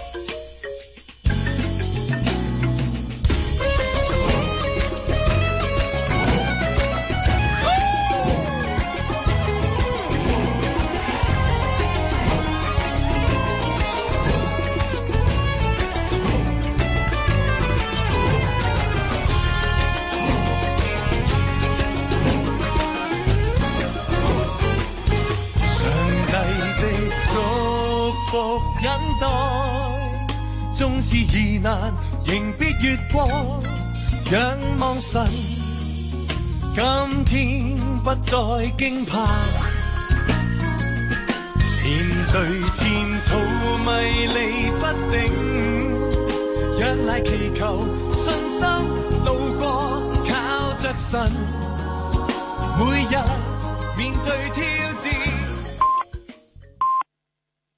Speaker 15: 縱是疑難，仍必越過。仰望神，今天不再驚怕。面對前途迷離不定，仰賴祈求信心度過，靠着神，每日面對挑戰。